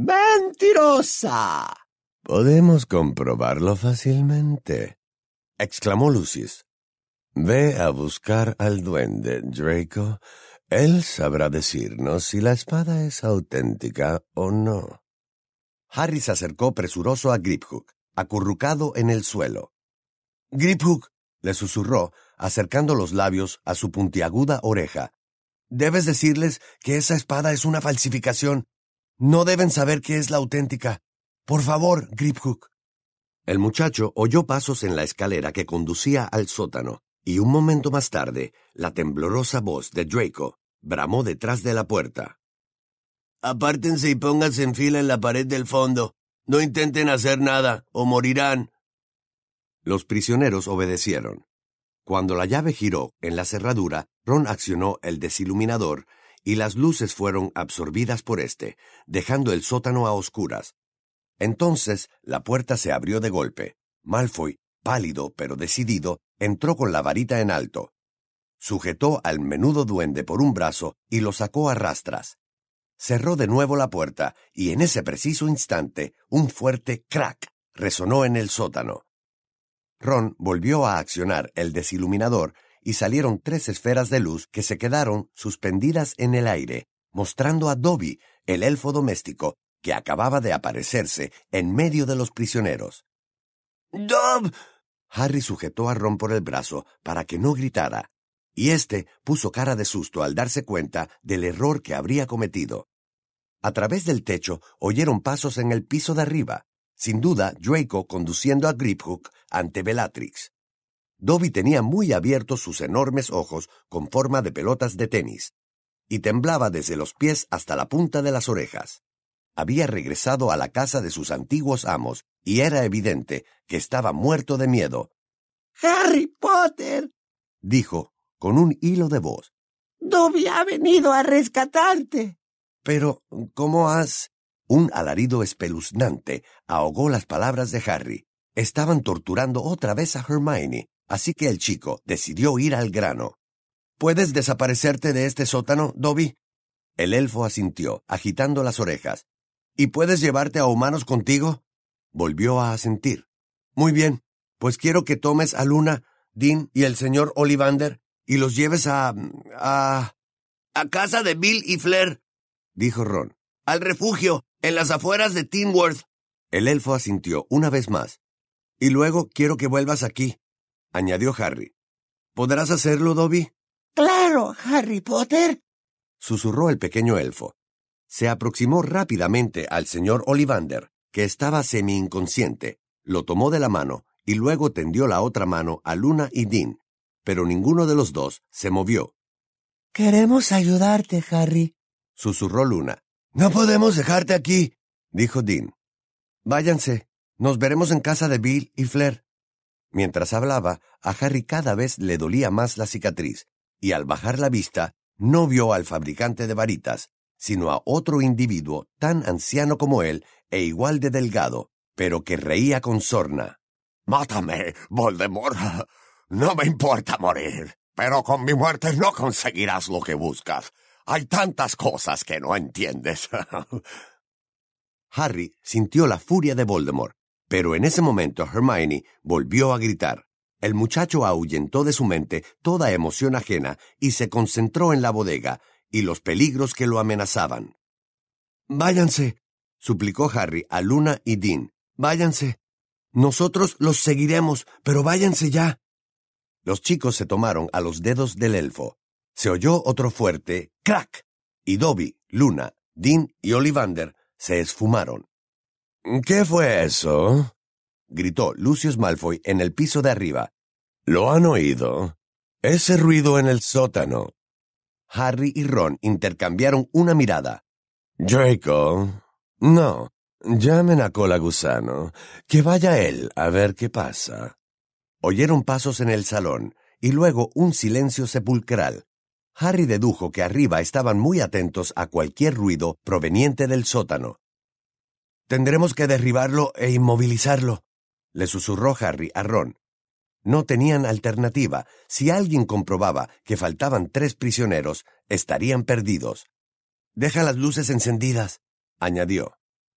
¡Mentirosa! Podemos comprobarlo fácilmente, exclamó Lucius. Ve a buscar al duende, Draco. Él sabrá decirnos si la espada es auténtica o no. Harry se acercó presuroso a Griphook, acurrucado en el suelo. «Griphook», le susurró, acercando los labios a su puntiaguda oreja. «Debes decirles que esa espada es una falsificación. No deben saber que es la auténtica. Por favor, Griphook». El muchacho oyó pasos en la escalera que conducía al sótano, y un momento más tarde, la temblorosa voz de Draco bramó detrás de la puerta. «Apártense y pónganse en fila en la pared del fondo. No intenten hacer nada, o morirán». Los prisioneros obedecieron. Cuando la llave giró en la cerradura, Ron accionó el desiluminador y las luces fueron absorbidas por éste, dejando el sótano a oscuras. Entonces la puerta se abrió de golpe. Malfoy, pálido pero decidido, entró con la varita en alto. Sujetó al menudo duende por un brazo y lo sacó a rastras. Cerró de nuevo la puerta y en ese preciso instante un fuerte crack resonó en el sótano. Ron volvió a accionar el desiluminador y salieron tres esferas de luz que se quedaron suspendidas en el aire, mostrando a Dobby, el elfo doméstico, que acababa de aparecerse en medio de los prisioneros. «¡Dob!». Harry sujetó a Ron por el brazo para que no gritara, y éste puso cara de susto al darse cuenta del error que habría cometido. A través del techo oyeron pasos en el piso de arriba, sin duda Draco conduciendo a Griphook ante Bellatrix. Dobby tenía muy abiertos sus enormes ojos con forma de pelotas de tenis, y temblaba desde los pies hasta la punta de las orejas. Había regresado a la casa de sus antiguos amos, y era evidente que estaba muerto de miedo. «¡Harry Potter!», dijo, con un hilo de voz. «Dobby ha venido a rescatarte». «Pero, ¿cómo has...?» Un alarido espeluznante ahogó las palabras de Harry. Estaban torturando otra vez a Hermione, así que el chico decidió ir al grano. ¿Puedes desaparecerte de este sótano, Dobby? El elfo asintió, agitando las orejas. ¿Y puedes llevarte a humanos contigo? Volvió a asentir. Muy bien, pues quiero que tomes a Luna, Dean y el señor Ollivander y los lleves a... a... A casa de Bill y Fleur, dijo Ron. Al refugio, en las afueras de Tinworth. El elfo asintió una vez más. Y luego quiero que vuelvas aquí, añadió Harry. ¿Podrás hacerlo, Dobby? Claro, Harry Potter, susurró el pequeño elfo. Se aproximó rápidamente al señor Ollivander, que estaba semi-inconsciente, lo tomó de la mano y luego tendió la otra mano a Luna y Dean, pero ninguno de los dos se movió. Queremos ayudarte, Harry, susurró Luna. No podemos dejarte aquí, dijo Dean. Váyanse, nos veremos en casa de Bill y Fleur. Mientras hablaba, a Harry cada vez le dolía más la cicatriz, y al bajar la vista, no vio al fabricante de varitas, sino a otro individuo tan anciano como él e igual de delgado, pero que reía con sorna. Mátame, Voldemort. No me importa morir, pero con mi muerte no conseguirás lo que buscas. Hay tantas cosas que no entiendes. Harry sintió la furia de Voldemort, pero en ese momento Hermione volvió a gritar. El muchacho ahuyentó de su mente toda emoción ajena y se concentró en la bodega y los peligros que lo amenazaban. «Váyanse», suplicó Harry a Luna y Dean. «Váyanse. Nosotros los seguiremos, pero váyanse ya». Los chicos se tomaron a los dedos del elfo. Se oyó otro fuerte «crack» y Dobby, Luna, Dean y Ollivander se esfumaron. ¿Qué fue eso?, gritó Lucius Malfoy en el piso de arriba. ¿Lo han oído? Ese ruido en el sótano. Harry y Ron intercambiaron una mirada. Draco. No, llamen a Cola Gusano. Que vaya él a ver qué pasa. Oyeron pasos en el salón y luego un silencio sepulcral. Harry dedujo que arriba estaban muy atentos a cualquier ruido proveniente del sótano. «Tendremos que derribarlo e inmovilizarlo», le susurró Harry a Ron. No tenían alternativa. Si alguien comprobaba que faltaban tres prisioneros, estarían perdidos. «Deja las luces encendidas», añadió.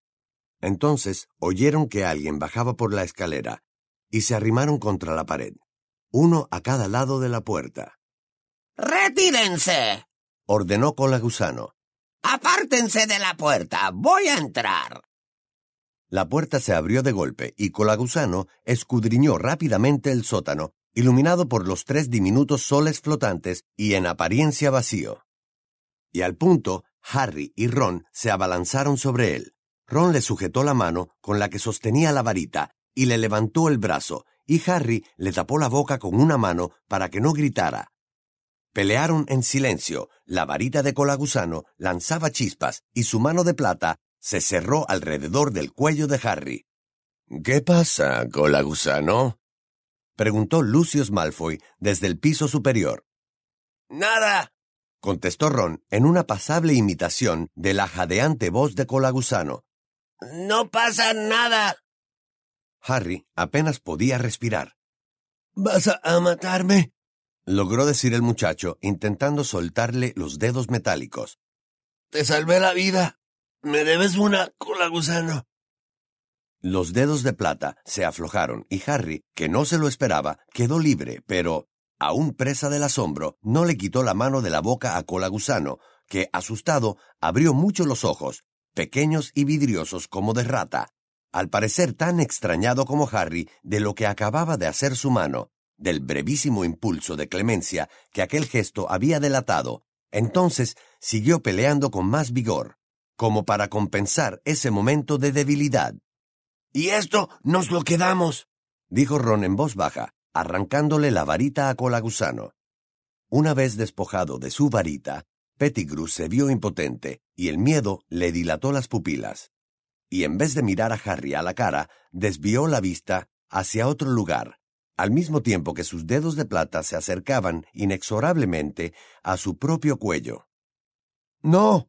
Entonces oyeron que alguien bajaba por la escalera y se arrimaron contra la pared, uno a cada lado de la puerta. ¡Retírense!, ordenó Cola Gusano. ¡Apártense de la puerta! ¡Voy a entrar! La puerta se abrió de golpe y Cola Gusano escudriñó rápidamente el sótano, iluminado por los tres diminutos soles flotantes y en apariencia vacío. Y al punto, Harry y Ron se abalanzaron sobre él. Ron le sujetó la mano con la que sostenía la varita y le levantó el brazo, y Harry le tapó la boca con una mano para que no gritara. Pelearon en silencio. La varita de Cola Gusano lanzaba chispas y su mano de plata se cerró alrededor del cuello de Harry. ¿Qué pasa, Cola Gusano?, preguntó Lucius Malfoy desde el piso superior. «Nada», contestó Ron en una pasable imitación de la jadeante voz de Cola Gusano. «No pasa nada». Harry apenas podía respirar. ¿Vas a, a matarme?, logró decir el muchacho intentando soltarle los dedos metálicos. Te salvé la vida. Me debes una, Cola Gusano. Los dedos de plata se aflojaron y Harry, que no se lo esperaba, quedó libre, pero, aún presa del asombro, no le quitó la mano de la boca a Cola Gusano, que, asustado, abrió mucho los ojos, pequeños y vidriosos como de rata, al parecer tan extrañado como Harry de lo que acababa de hacer su mano, del brevísimo impulso de clemencia que aquel gesto había delatado. Entonces siguió peleando con más vigor, como para compensar ese momento de debilidad. «Y esto nos lo quedamos», dijo Ron en voz baja, arrancándole la varita a Cola Gusano. Una vez despojado de su varita, Pettigrew se vio impotente y el miedo le dilató las pupilas. Y en vez de mirar a Harry a la cara, desvió la vista hacia otro lugar, al mismo tiempo que sus dedos de plata se acercaban inexorablemente a su propio cuello. «No».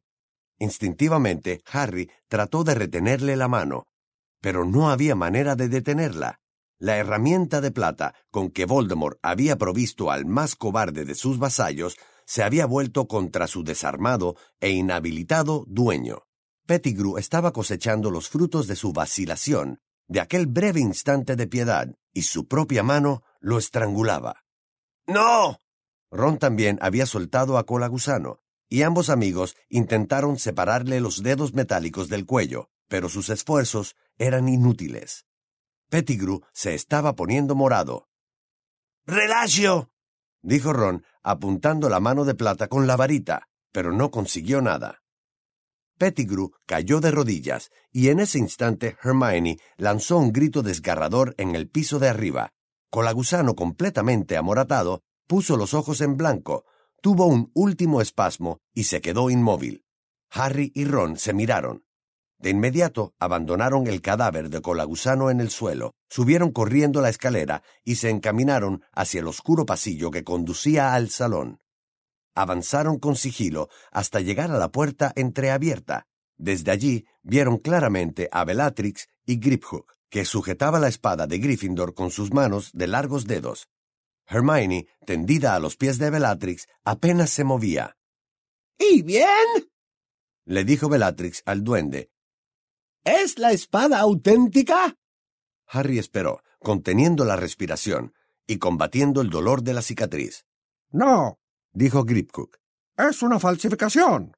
Instintivamente, Harry trató de retenerle la mano, pero no había manera de detenerla. La herramienta de plata con que Voldemort había provisto al más cobarde de sus vasallos se había vuelto contra su desarmado e inhabilitado dueño. Pettigrew estaba cosechando los frutos de su vacilación, de aquel breve instante de piedad, y su propia mano lo estrangulaba. ¡No! Ron también había soltado a Colagusano, y ambos amigos intentaron separarle los dedos metálicos del cuello, pero sus esfuerzos eran inútiles. Pettigrew se estaba poniendo morado. «¡Relascio!», dijo Ron, apuntando la mano de plata con la varita, pero no consiguió nada. Pettigrew cayó de rodillas, y en ese instante Hermione lanzó un grito desgarrador en el piso de arriba. Colagusano, completamente amoratado, puso los ojos en blanco, tuvo un último espasmo y se quedó inmóvil. Harry y Ron se miraron. De inmediato abandonaron el cadáver de Colagusano en el suelo, subieron corriendo la escalera y se encaminaron hacia el oscuro pasillo que conducía al salón. Avanzaron con sigilo hasta llegar a la puerta entreabierta. Desde allí vieron claramente a Bellatrix y Griphook, que sujetaba la espada de Gryffindor con sus manos de largos dedos. Hermione, tendida a los pies de Bellatrix, apenas se movía. ¿Y bien?, le dijo Bellatrix al duende. ¿Es la espada auténtica? Harry esperó, conteniendo la respiración y combatiendo el dolor de la cicatriz. No, dijo Griphook. Es una falsificación.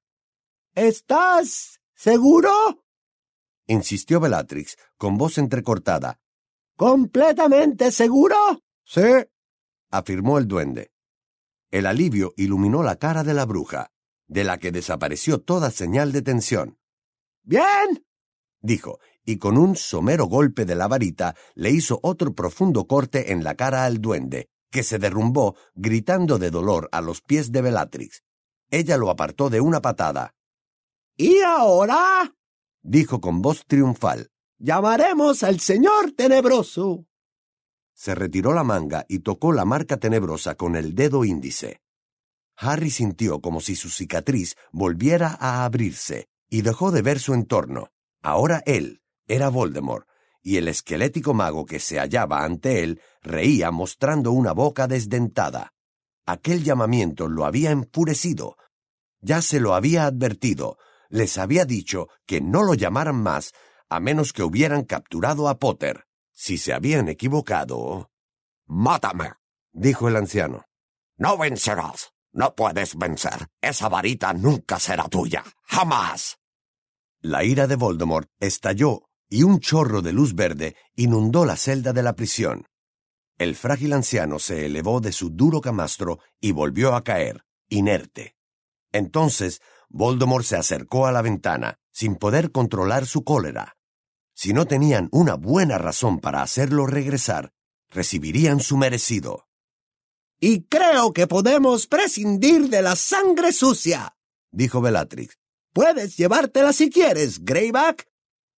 ¿Estás seguro?, insistió Bellatrix con voz entrecortada. ¿Completamente seguro? Sí, afirmó el duende. El alivio iluminó la cara de la bruja, de la que desapareció toda señal de tensión. «Bien», dijo, y con un somero golpe de la varita le hizo otro profundo corte en la cara al duende, que se derrumbó gritando de dolor a los pies de Bellatrix. Ella lo apartó de una patada. «¿Y ahora?», dijo con voz triunfal. «Llamaremos al señor tenebroso». Se retiró la manga y tocó la marca tenebrosa con el dedo índice. Harry sintió como si su cicatriz volviera a abrirse y dejó de ver su entorno. Ahora él era Voldemort, y el esquelético mago que se hallaba ante él reía mostrando una boca desdentada. Aquel llamamiento lo había enfurecido. Ya se lo había advertido. Les había dicho que no lo llamaran más a menos que hubieran capturado a Potter. Si se habían equivocado... «Mátame», dijo el anciano. «No vencerás. No puedes vencer. Esa varita nunca será tuya. ¡Jamás!». La ira de Voldemort estalló y un chorro de luz verde inundó la celda de la prisión. El frágil anciano se elevó de su duro camastro y volvió a caer, inerte. Entonces Voldemort se acercó a la ventana, sin poder controlar su cólera. Si no tenían una buena razón para hacerlo regresar, recibirían su merecido. «Y creo que podemos prescindir de la sangre sucia», dijo Bellatrix. «Puedes llevártela si quieres, Greyback».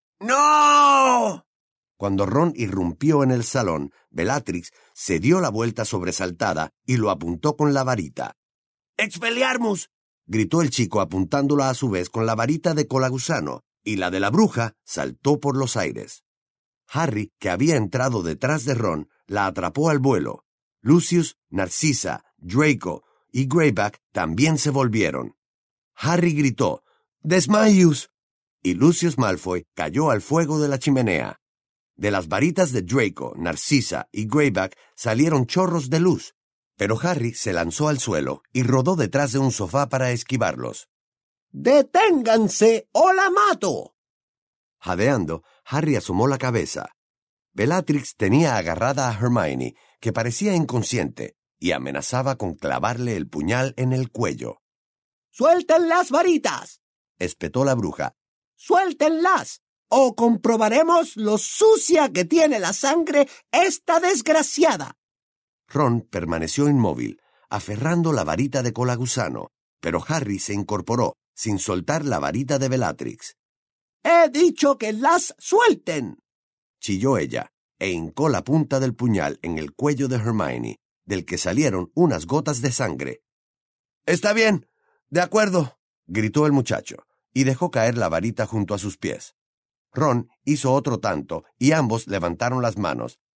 «¡No!». Cuando Ron irrumpió en el salón, Bellatrix se dio la vuelta sobresaltada y lo apuntó con la varita. «¡Expelliarmus!», gritó el chico apuntándola a su vez con la varita de Colagusano, y la de la bruja saltó por los aires. Harry, que había entrado detrás de Ron, la atrapó al vuelo. Lucius, Narcisa, Draco y Greyback también se volvieron. Harry gritó, «¡Desmayus!», y Lucius Malfoy cayó al fuego de la chimenea. De las varitas de Draco, Narcisa y Greyback salieron chorros de luz, pero Harry se lanzó al suelo y rodó detrás de un sofá para esquivarlos. «¡Deténganse o la mato!». Jadeando, Harry asomó la cabeza. Bellatrix tenía agarrada a Hermione, que parecía inconsciente, y amenazaba con clavarle el puñal en el cuello. «¡Suelten las varitas!», espetó la bruja. «¡Suéltenlas! O comprobaremos lo sucia que tiene la sangre esta desgraciada». Ron permaneció inmóvil, aferrando la varita de Colagusano, pero Harry se incorporó, sin soltar la varita de Bellatrix. «He dicho que las suelten», chilló ella, e hincó la punta del puñal en el cuello de Hermione, del que salieron unas gotas de sangre. «Está bien, de acuerdo», gritó el muchacho, y dejó caer la varita junto a sus pies. Ron hizo otro tanto, y ambos levantaron las manos.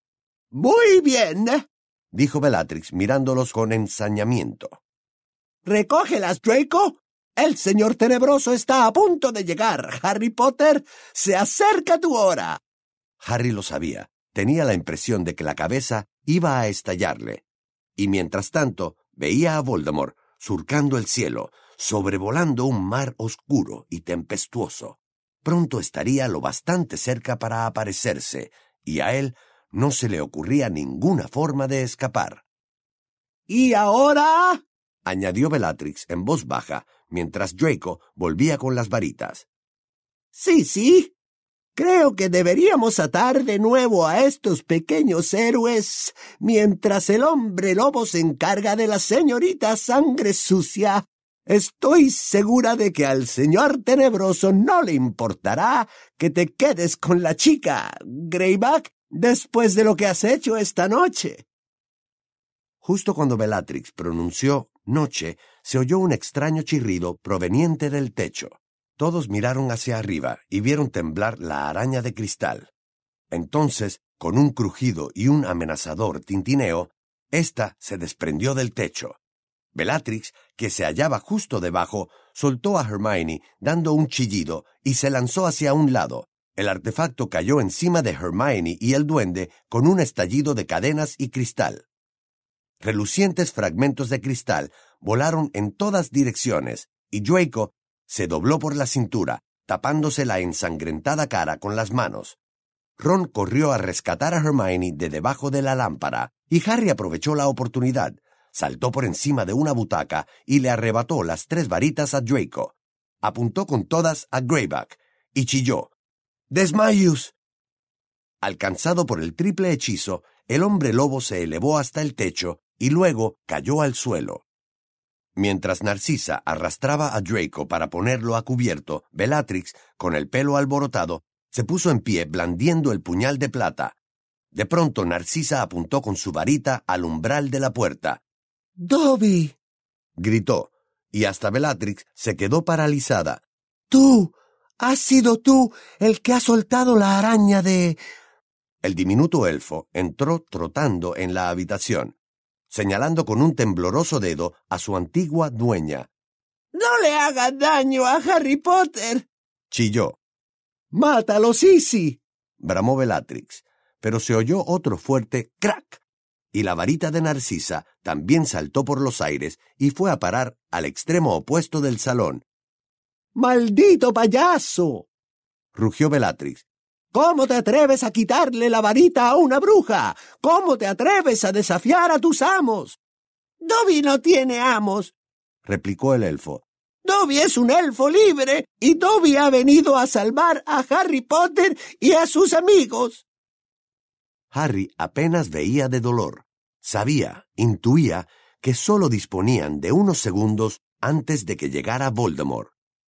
Muy bien, dijo Bellatrix mirándolos con ensañamiento. Recógelas, Draco. El señor tenebroso está a punto de llegar. Harry Potter, se acerca tu hora. Harry lo sabía. Tenía la impresión de que la cabeza iba a estallarle. Y mientras tanto, veía a Voldemort surcando el cielo, sobrevolando un mar oscuro y tempestuoso. Pronto estaría lo bastante cerca para aparecerse, y a él no se le ocurría ninguna forma de escapar. ¿Y ahora? Añadió Bellatrix en voz baja, mientras Draco volvía con las varitas. Sí, sí. Creo que deberíamos atar de nuevo a estos pequeños héroes mientras el hombre lobo se encarga de la señorita Sangre Sucia. Estoy segura de que al señor tenebroso no le importará que te quedes con la chica, Greyback, después de lo que has hecho esta noche. Justo cuando Bellatrix pronunció noche, se oyó un extraño chirrido proveniente del techo. Todos miraron hacia arriba y vieron temblar la araña de cristal. Entonces, con un crujido y un amenazador tintineo, ésta se desprendió del techo. Bellatrix, que se hallaba justo debajo, soltó a Hermione dando un chillido y se lanzó hacia un lado. El artefacto cayó encima de Hermione y el duende con un estallido de cadenas y cristal. Relucientes fragmentos de cristal volaron en todas direcciones y Draco se dobló por la cintura, tapándose la ensangrentada cara con las manos. Ron corrió a rescatar a Hermione de debajo de la lámpara y Harry aprovechó la oportunidad. Saltó por encima de una butaca y le arrebató las tres varitas a Draco. Apuntó con todas a Greyback y chilló: «¡Desmayus!». Alcanzado por el triple hechizo, el hombre lobo se elevó hasta el techo y luego cayó al suelo. Mientras Narcisa arrastraba a Draco para ponerlo a cubierto, Bellatrix, con el pelo alborotado, se puso en pie blandiendo el puñal de plata. De pronto Narcisa apuntó con su varita al umbral de la puerta. «¡Dobby!», gritó, y hasta Bellatrix se quedó paralizada. «¡Tú! ¿Has sido tú el que ha soltado la araña de...?» El diminuto elfo entró trotando en la habitación, señalando con un tembloroso dedo a su antigua dueña. «¡No le hagas daño a Harry Potter!», chilló. «¡Mátalo, Sisi!», bramó Bellatrix, pero se oyó otro fuerte crack, y la varita de Narcisa también saltó por los aires y fue a parar al extremo opuesto del salón. «¡Maldito payaso!», rugió Bellatrix. «¿Cómo te atreves a quitarle la varita a una bruja? ¿Cómo te atreves a desafiar a tus amos?» «Dobby no tiene amos», replicó el elfo. «Dobby es un elfo libre y Dobby ha venido a salvar a Harry Potter y a sus amigos». Harry apenas veía de dolor. Sabía, intuía, que solo disponían de unos segundos antes de que llegara Voldemort.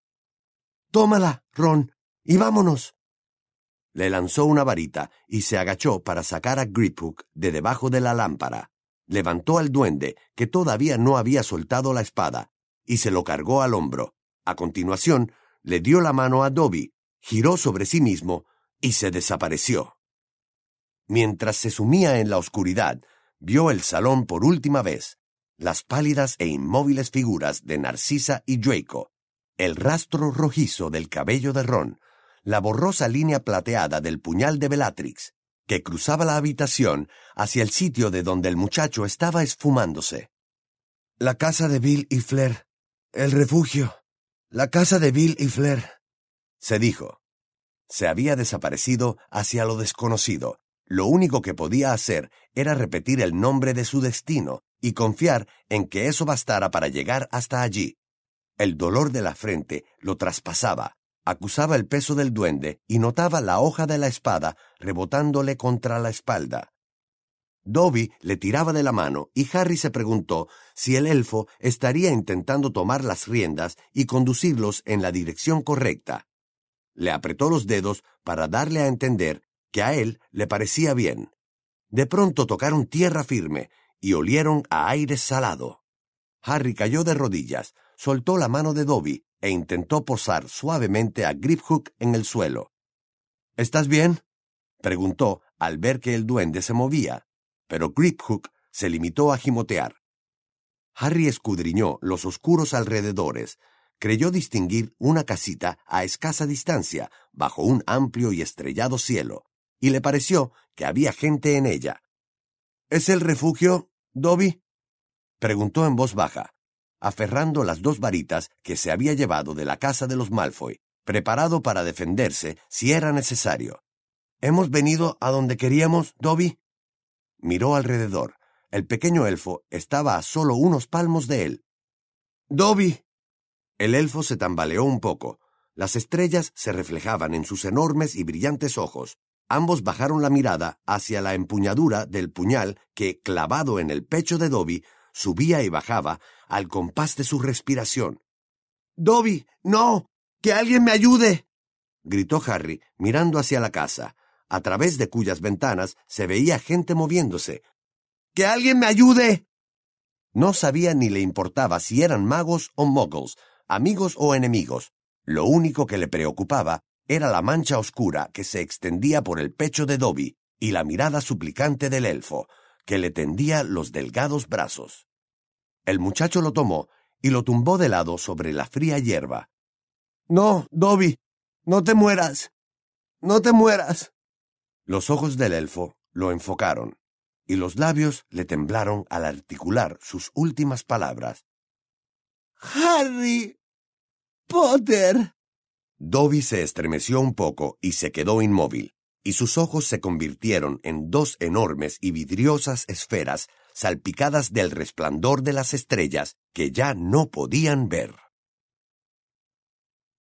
«Tómala, Ron, y vámonos». Le lanzó una varita y se agachó para sacar a Griphook de debajo de la lámpara. Levantó al duende, que todavía no había soltado la espada, y se lo cargó al hombro. A continuación, le dio la mano a Dobby, giró sobre sí mismo y se desapareció. Mientras se sumía en la oscuridad, vio el salón por última vez, las pálidas e inmóviles figuras de Narcisa y Draco, el rastro rojizo del cabello de Ron, la borrosa línea plateada del puñal de Bellatrix, que cruzaba la habitación hacia el sitio de donde el muchacho estaba esfumándose. «La casa de Bill y Fleur, el refugio, la casa de Bill y Fleur», se dijo. Se había desaparecido hacia lo desconocido. Lo único que podía hacer era repetir el nombre de su destino y confiar en que eso bastara para llegar hasta allí. El dolor de la frente lo traspasaba, acusaba el peso del duende y notaba la hoja de la espada rebotándole contra la espalda. Dobby le tiraba de la mano y Harry se preguntó si el elfo estaría intentando tomar las riendas y conducirlos en la dirección correcta. Le apretó los dedos para darle a entender que a él le parecía bien. De pronto tocaron tierra firme y olieron a aire salado. Harry cayó de rodillas, soltó la mano de Dobby e intentó posar suavemente a Griphook en el suelo. «¿Estás bien?», preguntó al ver que el duende se movía. pero Griphook se limitó a gimotear. Harry escudriñó los oscuros alrededores. Creyó distinguir una casita a escasa distancia, bajo un amplio y estrellado cielo, y le pareció que había gente en ella. ¿Es el refugio, Dobby?, preguntó en voz baja, aferrando las dos varitas que se había llevado de la casa de los Malfoy, preparado para defenderse si era necesario. ¿Hemos venido a donde queríamos, Dobby? Miró alrededor. El pequeño elfo estaba a solo unos palmos de él. ¡Dobby! El elfo se tambaleó un poco. Las estrellas se reflejaban en sus enormes y brillantes ojos. Ambos bajaron la mirada hacia la empuñadura del puñal que, clavado en el pecho de Dobby, subía y bajaba al compás de su respiración. ¡Dobby, no! ¡Que alguien me ayude!, gritó Harry, mirando hacia la casa, a través de cuyas ventanas se veía gente moviéndose. ¡Que alguien me ayude! No sabía ni le importaba si eran magos o muggles, amigos o enemigos. Lo único que le preocupaba era la mancha oscura que se extendía por el pecho de Dobby y la mirada suplicante del elfo, que le tendía los delgados brazos. El muchacho lo tomó y lo tumbó de lado sobre la fría hierba. «No, Dobby, no te mueras, no te mueras». Los ojos del elfo lo enfocaron, y los labios le temblaron al articular sus últimas palabras. «Harry Potter». Dobby se estremeció un poco y se quedó inmóvil, y sus ojos se convirtieron en dos enormes y vidriosas esferas salpicadas del resplandor de las estrellas que ya no podían ver.